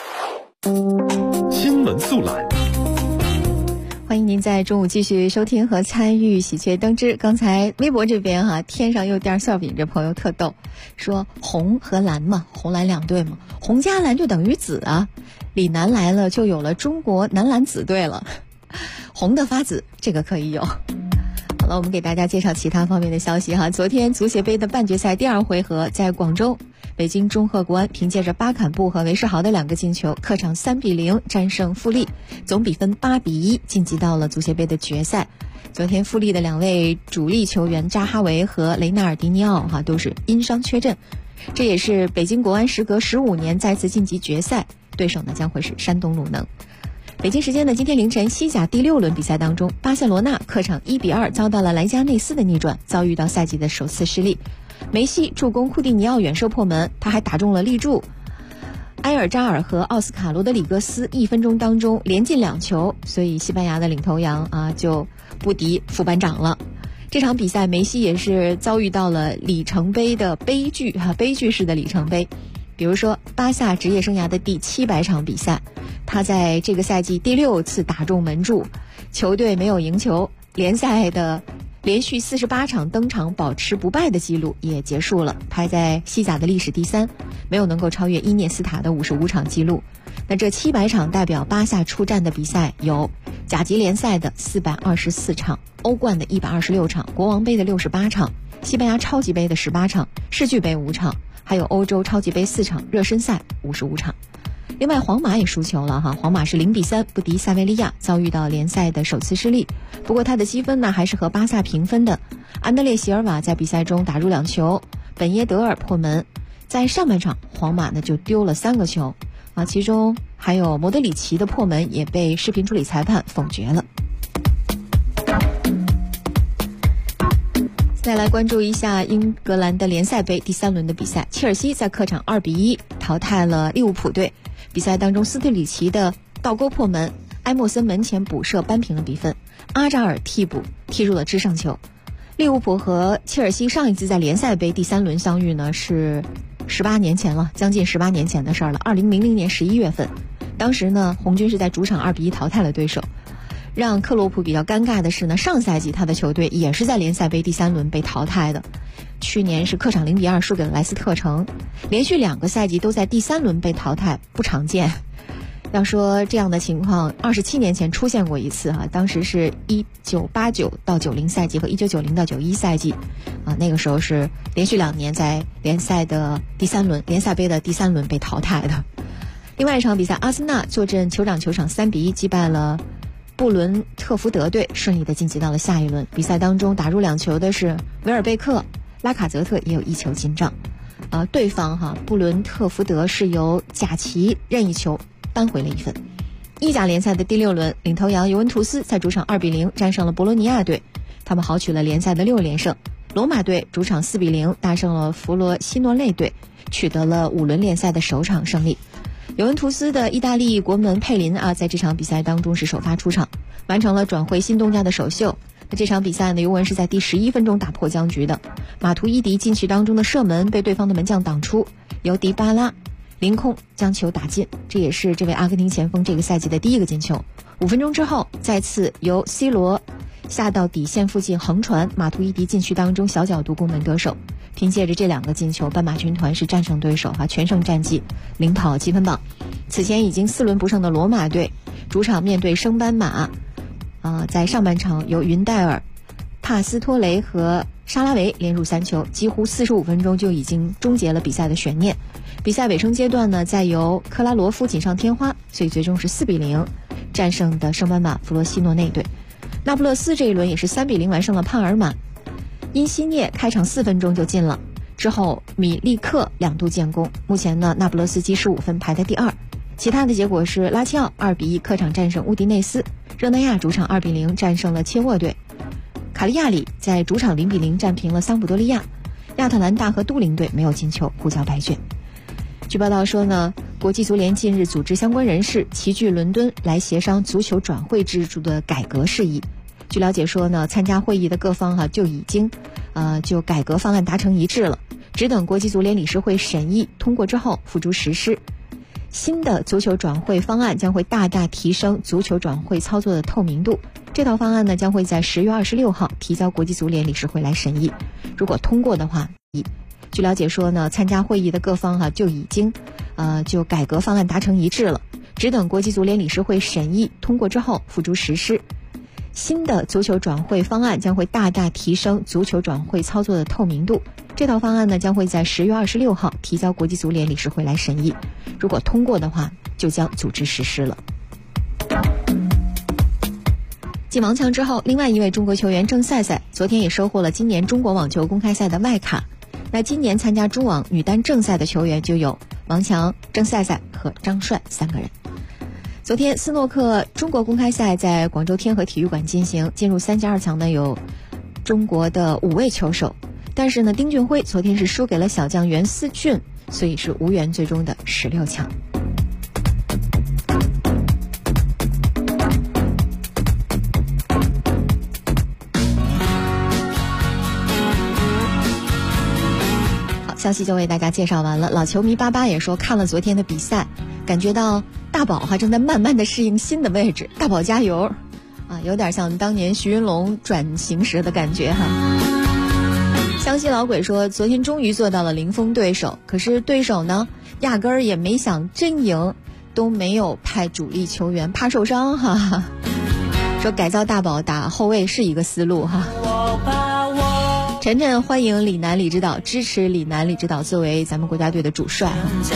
新闻速览。 欢迎您在中午继续收听和参与喜鹊登枝。刚才微博这边天上又掉馅饼，这朋友特逗，说红和蓝嘛，红蓝两队嘛，红加蓝就等于紫啊。李楠来了就有了中国男篮紫队了，红的发紫，这个可以有。好了，我们给大家介绍其他方面的消息哈。昨天足协杯的半决赛第2回合在广州，北京中赫国安凭借着巴坎布和韦世豪的2个进球，客场3-0战胜富力，总比分8-1晋级到了足协杯的决赛。昨天富力的2位主力球员扎哈维和雷纳尔迪尼奥都是因伤缺阵，这也是北京国安时隔15年再次晋级决赛，对手呢将会是山东鲁能。北京时间的今天凌晨，西甲第6轮比赛当中，巴塞罗那客场1-2遭到了莱加内斯的逆转，遭遇到赛季的首次失利。梅西助攻库蒂尼奥远射破门，他还打中了立柱。埃尔扎尔和奥斯卡罗德里格斯1分钟当中连进2球，所以西班牙的领头羊就不敌副班长了。这场比赛梅西也是遭遇到了里程碑的悲剧悲剧式的里程碑。比如说巴萨职业生涯的第700场比赛，他在这个赛季第6次打中门柱，球队没有赢球，联赛的连续48场登场保持不败的记录也结束了，排在西甲的历史第3，没有能够超越伊涅斯塔的55场记录。那这700场代表巴萨出战的比赛有甲级联赛的424场，欧冠的126场，国王杯的68场，西班牙超级杯的18场，世俱杯5场，还有欧洲超级杯4场，热身赛55场。另外皇马也输球了皇马是0-3不敌塞维利亚，遭遇到联赛的首次失利。不过他的积分呢还是和巴萨平分的。安德烈席尔瓦在比赛中打入2球，本耶德尔破门。在上半场皇马呢就丢了3个球其中还有莫德里奇的破门也被视频处理裁判否决了。再来关注一下英格兰的联赛杯第3轮的比赛，切尔西在客场2-1淘汰了利物浦队。比赛当中斯特里奇的倒钩破门，埃莫森门前补射扳平了比分，阿扎尔替补踢入了制胜球。利物浦和切尔西上一次在联赛杯第3轮相遇呢是18年前了，将近18年前的事儿了，2000年11月份。当时呢红军是在主场2-1淘汰了对手。让克洛普比较尴尬的是呢，上赛季他的球队也是在联赛杯第3轮被淘汰的，去年是客场0-2输给了莱斯特城，连续2个赛季都在第3轮被淘汰，不常见。要说这样的情况27年前出现过一次当时是1989到90赛季和1990到91赛季那个时候是连续2年在联赛的第3轮，联赛杯的第3轮被淘汰的。另外一场比赛，阿森纳坐镇酋长球场3-1击败了布伦特福德队，顺利的晋级到了下一轮。比赛当中打入2球的是维尔贝克，拉卡泽特也有1球进账。 对方布伦特福德是由贾奇任意球扳回了1分。意甲联赛的第6轮，领头羊尤文图斯在主场2-0战胜了博洛尼亚队，他们豪取了联赛的6连胜。罗马队主场4-0大胜了弗罗西诺内队，取得了5轮联赛的首场胜利。尤文图斯的意大利国门佩林在这场比赛当中是首发出场，完成了转会新东家的首秀。那这场比赛呢，尤文是在第11分钟打破僵局的，马图伊迪禁区当中的射门被对方的门将挡出，由迪巴拉凌空将球打进，这也是这位阿根廷前锋这个赛季的第1个进球。5分钟之后，再次由 C 罗下到底线附近横传，马图伊迪禁区当中小角度攻门得手。凭借着这2个进球，斑马军团是战胜对手全胜战绩，领跑积分榜。此前已经4轮不胜的罗马队主场面对升班马，在上半场由云戴尔、帕斯托雷和沙拉维连入3球，几乎45分钟就已经终结了比赛的悬念。比赛尾声阶段呢，再由克拉罗夫锦上添花，所以最终是4-0战胜的升班马弗罗西诺内队。那不勒斯这一轮也是3-0完胜了帕尔马，因西涅开场4分钟就进了，之后米利克2度建功。目前呢，那不勒斯积15分排在第2。其他的结果是拉齐奥2-1客场战胜乌迪内斯，热那亚主场2-0战胜了切沃队，卡利亚里在主场0-0战平了桑普多利亚，亚特兰大和都灵队没有进球，互交白卷。据报道说呢，国际足联近日组织相关人士齐聚伦敦来协商足球转会制度的改革事宜。据了解说呢，参加会议的各方就已经就改革方案达成一致了，只等国际足联理事会审议通过之后付诸实施。新的足球转会方案将会大大提升足球转会操作的透明度。这套方案呢，将会在10月26号提交国际足联理事会来审议。如果通过的话，据了解说呢，参加会议的各方就已经就改革方案达成一致了，只等国际足联理事会审议通过之后付诸实施。新的足球转会方案将会大大提升足球转会操作的透明度。这套方案呢，将会在10月26号提交国际足联理事会来审议。如果通过的话，就将组织实施了。继王强之后，另外一位中国球员郑赛赛昨天也收获了今年中国网球公开赛的外卡。那今年参加中网女单正赛的球员就有王强、郑赛赛和张帅3个人。昨天斯诺克中国公开赛在广州天河体育馆进行，进入32强呢有中国的5位球手，但是呢丁俊晖昨天是输给了小将袁思俊，所以是无缘最终的16强。消息就为大家介绍完了。老球迷88也说看了昨天的比赛，感觉到大宝正在慢慢的适应新的位置，大宝加油有点像当年徐云龙转型时的感觉湘西老鬼说昨天终于做到了零封对手，可是对手呢压根儿也没想真赢，都没有派主力球员，怕受伤说改造大宝打后卫是一个思路晨晨欢迎李楠李指导，支持李楠李指导作为咱们国家队的主帅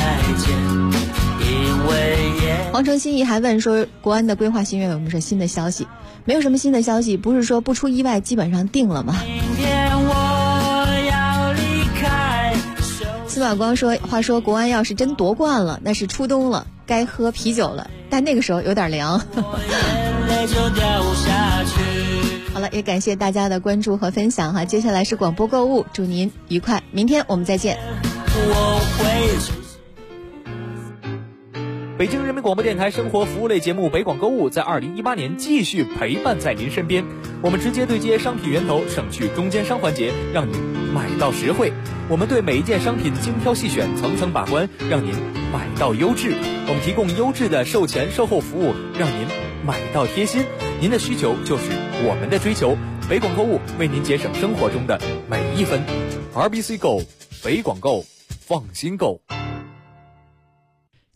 黄成新怡还问说国安的规划新月有没有什么新的消息？没有什么新的消息，不是说不出意外基本上定了吗？司马光说话说国安要是真夺冠了，那是初冬了，该喝啤酒了，但那个时候有点凉好了，也感谢大家的关注和分享接下来是广播购物，祝您愉快，明天我们再见。 北京人民广播电台生活服务类节目北广购物在2018年继续陪伴在您身边，我们直接对接商品源头，省去中间商环节，让您买到实惠。我们对每一件商品精挑细选，层层把关，让您买到优质。我们提供优质的售前售后服务，让您买到贴心。您的需求就是我们的追求，北广购物为您节省生活中的每一分。RBC Go， 北广购，放心购。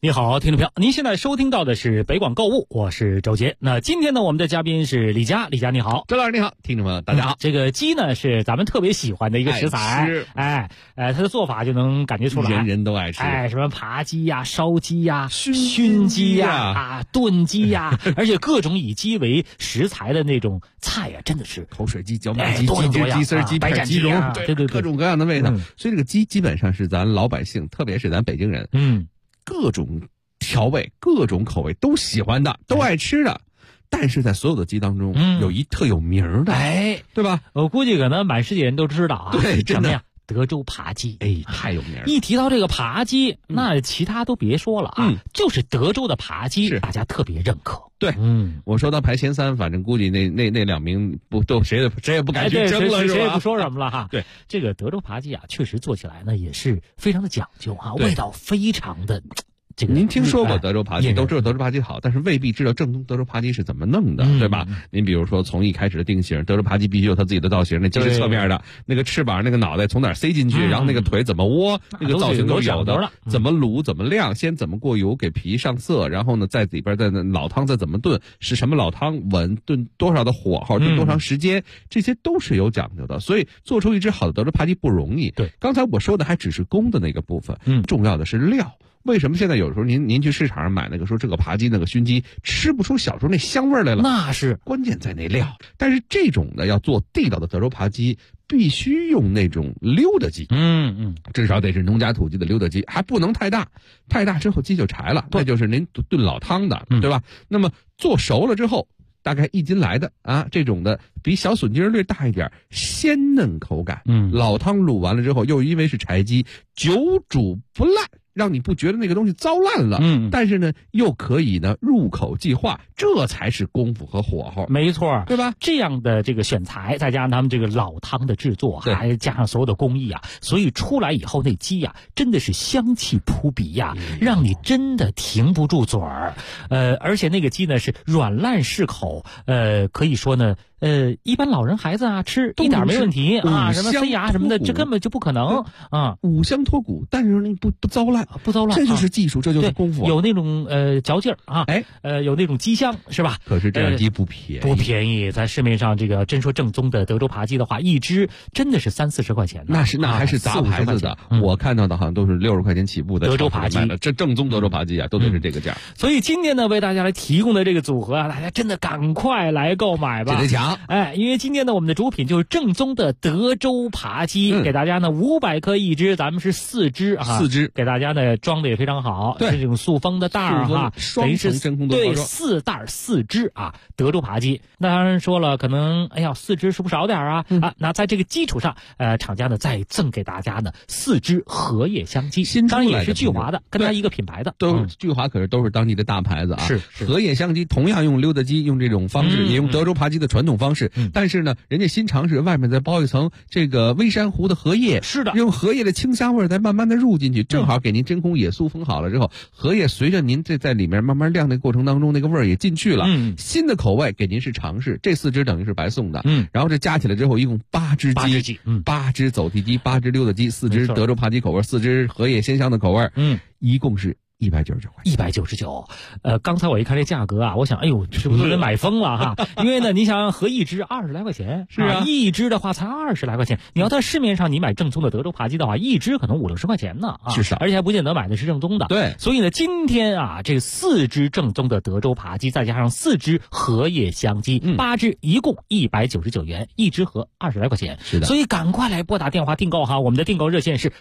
你好，听众朋友，您现在收听到的是北广购物，我是周杰。那今天呢，我们的嘉宾是李佳，李佳你好。 周老师你好，听众朋友大家好。 这个鸡呢是咱们特别喜欢的一个食材，它的做法就能感觉出来， 人人都爱吃。 什么扒鸡呀、烧鸡呀、熏鸡呀、炖鸡呀，而且各种以鸡为食材的那种菜呀，真的是口水鸡、椒麻鸡、鸡汁、鸡丝、鸡片、鸡蓉，对，各种各样的味道。所以这个鸡基本上是咱老百姓，特别是咱北京人，各种调味、各种口味都喜欢的，都爱吃的。但是在所有的鸡当中，有一特有名的，对吧？ 我估计可能满世界人都知道啊。 对，真的呀，德州扒鸡， 太有名了。 一提到这个扒鸡，那其他都别说了啊，就是德州的扒鸡，大家特别认可。 对，我说到排前3，反正估计那2名不都谁也不敢去争了， 谁也不说什么了哈。 对， 这个德州扒鸡啊，确实做起来呢也是非常的讲究啊，味道非常的。 您听说过德州扒鸡，都知道德州扒鸡好，但是未必知道正宗德州扒鸡是怎么弄的，对吧？您比如说从一开始的定型，德州扒鸡必须有它自己的造型，那鸡是侧面的，那个翅膀、那个脑袋从哪儿塞进去，然后那个腿怎么窝，那个造型都是有的。怎么卤、怎么晾，先怎么过油给皮上色，然后呢在里边那老汤再怎么炖，是什么老汤，炖多少的火候，炖多长时间，这些都是有讲究的。所以做出一只好的德州扒鸡不容易。 对， 刚才我说的还只是工的那个部分，重要的是料。为什么现在有时候您去市场上买那个说这个扒鸡那个熏鸡吃不出小时候那香味来了？ 那是关键在那料。但是这种的要做地道的德州扒鸡，必须用那种溜达鸡，至少得是农家土鸡的溜达鸡，还不能太大，太大之后鸡就柴了，那就是您炖老汤的，对吧？那么做熟了之后，大概1斤来的啊，这种的比小笋筋略大一点，鲜嫩口感。老汤卤完了之后，又因为是柴鸡，久煮不烂，让你不觉得那个东西糟烂了，但是呢，又可以呢入口即化，这才是功夫和火候。 没错， 对吧？ 这样的这个选材，再加上他们这个老汤的制作，还加上所有的工艺啊，所以出来以后那鸡呀，真的是香气扑鼻呀，让你真的停不住嘴儿。而且那个鸡呢是软烂适口，可以说呢。一般老人孩子啊吃一点没问题啊，什么塞牙什么的，这根本就不可能啊。 五香脱骨，但是你不糟烂，这就是技术，这就是功夫。 有那种嚼劲儿啊，有那种鸡香是吧？ 可是这样鸡不便宜，在市面上这个真说正宗的德州扒鸡的话，一只真的是30-40块钱。 那还是杂牌子的，我看到的好像都是60块钱起步的德州扒鸡， 这正宗德州扒鸡啊，都得是这个价。 所以今天呢，为大家来提供的这个组合啊，大家真的赶快来购买吧， 这得抢。 因为今天呢，我们的主品就是正宗的德州扒鸡，给大家呢500克一只，咱们是4只啊 ，4只给大家呢装的也非常好，是这种塑封的袋儿哈， 等于是真空对4袋4只啊，德州扒鸡。那当然说了，可能4只是不是少点啊？那在这个基础上，厂家呢再赠给大家呢4只荷叶香鸡，当然也是聚华的，跟它一个品牌的， 都聚华可是都是当地的大牌子啊。 是荷叶香鸡，同样用溜达鸡，用这种方式，也用德州扒鸡的传统方式。但是呢，人家新尝试外面再包一层这个微珊瑚的荷叶， 是的， 用荷叶的清香味再慢慢的入进去，正好给您真空也塑封好了之后，荷叶随着您这在里面慢慢晾的过程当中，那个味儿也进去了。新的口味给您是尝试，这4只等于是白送的。然后这加起来之后，一共8只鸡，8只走地鸡，8只溜达鸡，4只德州扒鸡口味，4只荷叶鲜香的口味，一共是199块 ，199。刚才我一看这价格啊，我想，哎呦，是不是得买疯了哈？因为呢，你想合一只20来块钱， 是啊， 一只的话才20来块钱。你要在市面上你买正宗的德州扒鸡的话，一只可能50-60块钱呢啊， 至少， 而且还不见得买的是正宗的。 对， 所以呢，今天啊，这4只正宗的德州扒鸡，再加上4只荷叶香鸡，8只一共199元，一只合20来块钱。 是的， 所以赶快来拨打电话订购哈，我们的订购热线是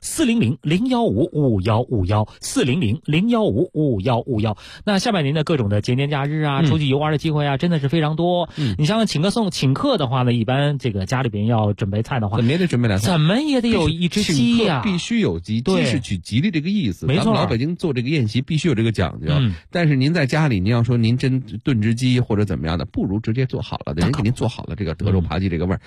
400-015-5151，400-015-5151。那下半年的各种的节年假日啊，出去游玩的机会啊，真的是非常多。你像请客的话呢，一般这个家里边要准备菜的话， 怎么也得准备2菜， 怎么也得有一只鸡呀， 必须有鸡，鸡是取吉利这个意思。 没错， 咱们老北京做这个宴席必须有这个讲究。但是您在家里，您要说您真炖只鸡或者怎么样的，不如直接做好了的，人给您做好了这个德州扒鸡这个味儿。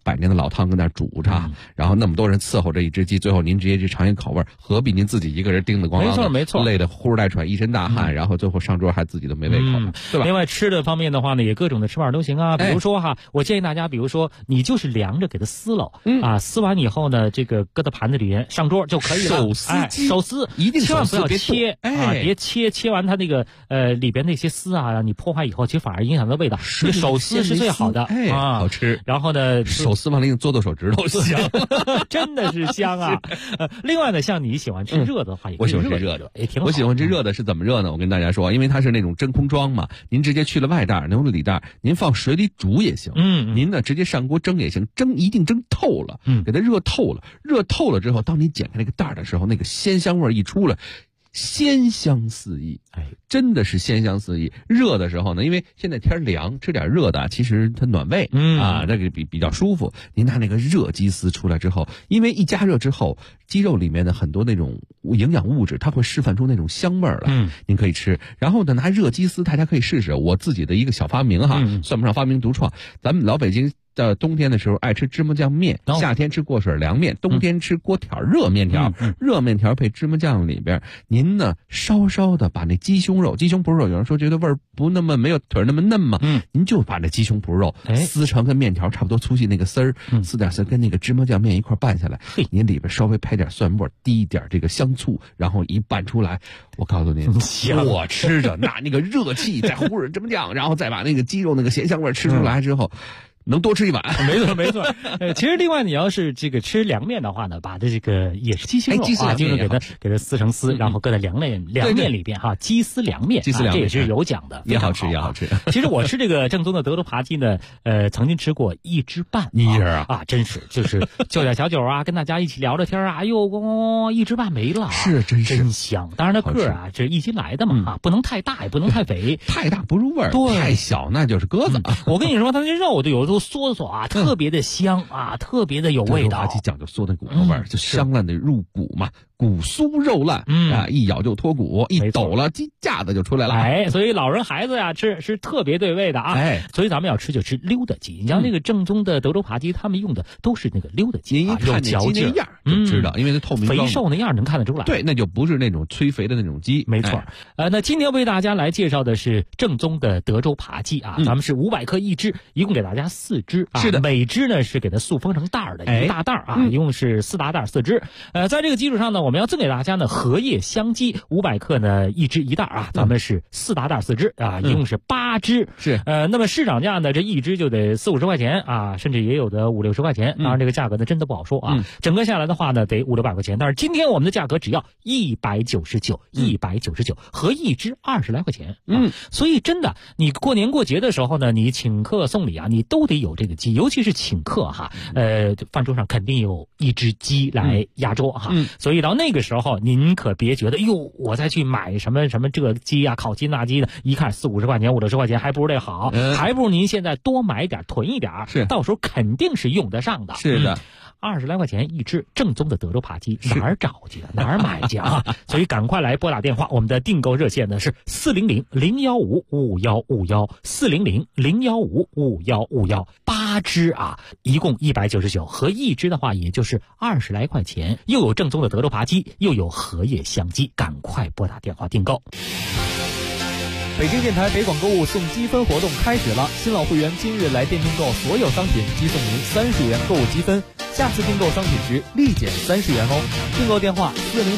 100年的老汤跟那煮着，然后那么多人伺候这一只鸡，最后您直接去尝一口味，何必您自己一个人叮得咣啷的， 没错， 累得呼哧带喘，一身大汗，然后最后上桌还自己都没胃口，对吧？ 另外吃的方面的话呢，也各种的吃法都行啊。比如说哈，我建议大家，比如说你就是凉着给它撕了，撕完以后呢，这个搁到盘子里面上桌就可以了。手撕一定千万不要切别切完它那个里边那些丝啊，你破坏以后，其实反而影响到味道。你手撕是最好的好吃。 然后呢， 手撕完了做手指头香， 真的是香啊。另外呢，像你喜欢吃热的话，也我喜欢吃热的， 也挺好。 我喜欢吃热的是怎么热呢？我跟大家说，因为它是那种真空装嘛，您直接去了外袋，留了里袋，您放水里煮也行。您呢直接上锅蒸也行，蒸一定蒸透了，给它热透了。热透了之后，当你剪开那个袋的时候，那个鲜香味一出来，鲜香四溢，真的是鲜香四溢。热的时候呢，因为现在天凉，吃点热的，其实它暖胃，这个比较舒服。您拿那个热鸡丝出来之后，因为一加热之后，鸡肉里面的很多那种营养物质，它会释放出那种香味儿来，您可以吃。然后呢，拿热鸡丝，大家可以试试我自己的一个小发明哈，算不上发明独创。咱们老北京冬天的时候爱吃芝麻酱面，夏天吃过水凉面，冬天吃锅条热面条，热面条配芝麻酱里边，您呢稍稍的把那鸡胸脯肉，有人说觉得味儿不那么没有腿那么嫩嘛，您就把那鸡胸脯肉撕成跟面条差不多粗细那个丝儿，撕点丝跟那个芝麻酱面一块拌下来，您里边稍微拍点蒜末，滴一点这个香醋，然后一拌出来，我告诉您，我吃着那个热气再糊着芝麻酱，然后再把那个鸡肉那个咸香味吃出来之后。能多吃一碗， 没错。其实另外你要是这个吃凉面的话呢，把这个也是鸡胸肉给它撕成丝，然后搁在凉面里边哈，鸡丝凉面，这也是有讲的， 也好吃也好吃。 其实我吃这个正宗的德州扒鸡呢，曾经吃过1只半，真是就是就点小酒啊，跟大家一起聊着天啊，哎呦，1只半没了， 是真香。当然它个啊，这1斤来的嘛，不能太大也不能太肥， 太大不入味儿，太小那就是鸽子。 我跟你说，它那肉就有时候嗦啊，特别的香啊，特别的有味道。 德州扒鸡讲究嗦那骨头味儿，就香烂的入骨嘛，骨酥肉烂，一咬就脱骨，一抖了鸡架子就出来了。 所以老人孩子呀吃是特别对味的啊。所以咱们要吃就吃溜达鸡。你像那个正宗的德州扒鸡，他们用的都是那个溜达鸡， 您一看那鸡那样就知道，因为它透明肥瘦那样能看得出来。 对，那就不是那种催肥的那种鸡。 没错。那今天为大家来介绍的是正宗的德州扒鸡啊，咱们是500克1只，一共给大家4只。 是的， 每只呢是给它塑封成袋儿的，一大袋儿啊，一共是4大袋4只。在这个基础上呢，我们要赠给大家呢荷叶香鸡500克呢1只1袋啊，咱们是4大袋4只啊，一共是8只。 是那么市场价呢，这1只就得40-50块钱啊，甚至也有的50-60块钱。当然这个价格呢真的不好说啊，整个下来的话呢得500-600块钱。但是今天我们的价格只要199，合1只20来块钱。所以真的，你过年过节的时候呢，你请客送礼啊，你都得有这个鸡，尤其是请客哈，饭桌上肯定有1只鸡来压桌哈，所以到那个时候您可别觉得哟，我再去买什么这鸡啊，烤鸡那鸡的，一看40-50块钱50-60块钱，还不如这好，还不如您现在多买点囤一点，到时候肯定是用得上的。 是的。 20来块钱1只正宗的德州扒鸡，哪儿找去哪儿买去啊？所以赶快来拨打电话，我们的订购热线呢是400-015-5151，400-015-5151，8只啊，一共199，合1只的话也就是20来块钱，又有正宗的德州扒鸡，又有荷叶香鸡，赶快拨打电话订购。 北京电台北广购物送积分活动开始了，新老会员今日来店订购所有商品，即送您30元购物积分，下次订购商品时立减30元哦。订购电话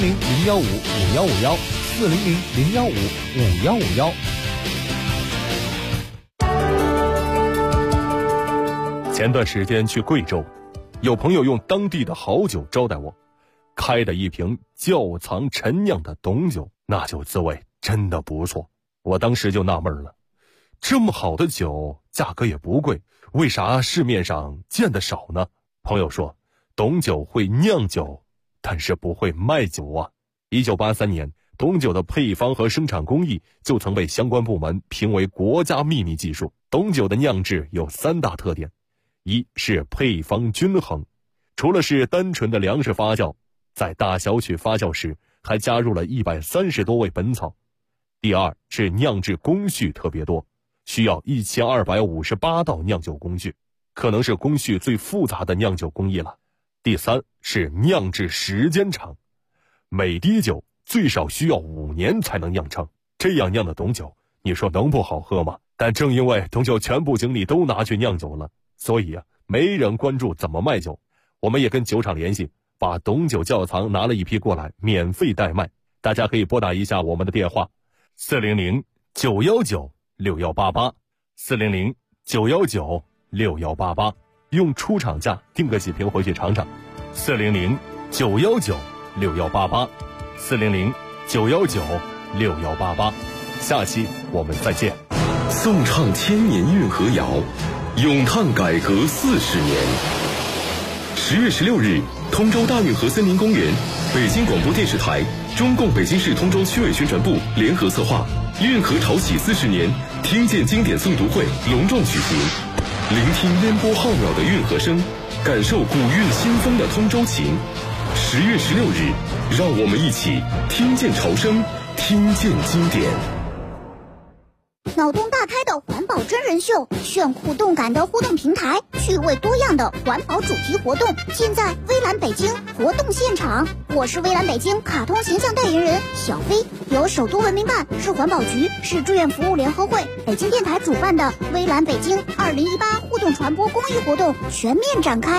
400-015-5151，400-015-5151。前段时间去贵州，有朋友用当地的好酒招待我，开的一瓶窖藏陈酿的董酒，那酒滋味真的不错。我当时就纳闷了，这么好的酒价格也不贵，为啥市面上见得少呢？朋友说，董酒会酿酒，但是不会卖酒啊。1983年，董酒的配方和生产工艺就曾被相关部门评为国家秘密技术。董酒的酿制有3大特点，一是配方均衡，除了是单纯的粮食发酵，在大小曲发酵时还加入了130多味本草。第二是酿制工序特别多，需要1258道酿酒工序， 可能是工序最复杂的酿酒工艺了。第3是酿制时间长，每滴酒最少需要5年才能酿成，这样酿的董酒，你说能不好喝吗？但正因为董酒全部精力都拿去酿酒了，所以没人关注怎么卖酒。我们也跟酒厂联系，把董酒窖藏拿了一批过来，免费代卖。大家可以拨打一下我们的电话400-919-6188 400-919-6188，用出厂价订个几瓶回去尝尝。400-919-6188 400-919-6188。下期我们再见。 颂唱千年运河谣，咏叹改革40年。10月16日，通州大运河森林公园，北京广播电视台、中共北京市通州区委宣传部联合策划，运河潮起40年听见经典诵读会隆重举行，聆听烟波浩渺的运河声，感受古韵新风的通州情。10月16日，让我们一起听见潮声，听见经典。 脑洞大开的环保真人秀，炫酷动感的互动平台，趣味多样的环保主题活动，尽在微蓝北京活动现场。我是微蓝北京卡通形象代言人小飞，由首都文明办、市环保局、市志愿服务联合会、北京电台主办的微蓝北京2018互动传播公益活动全面展开。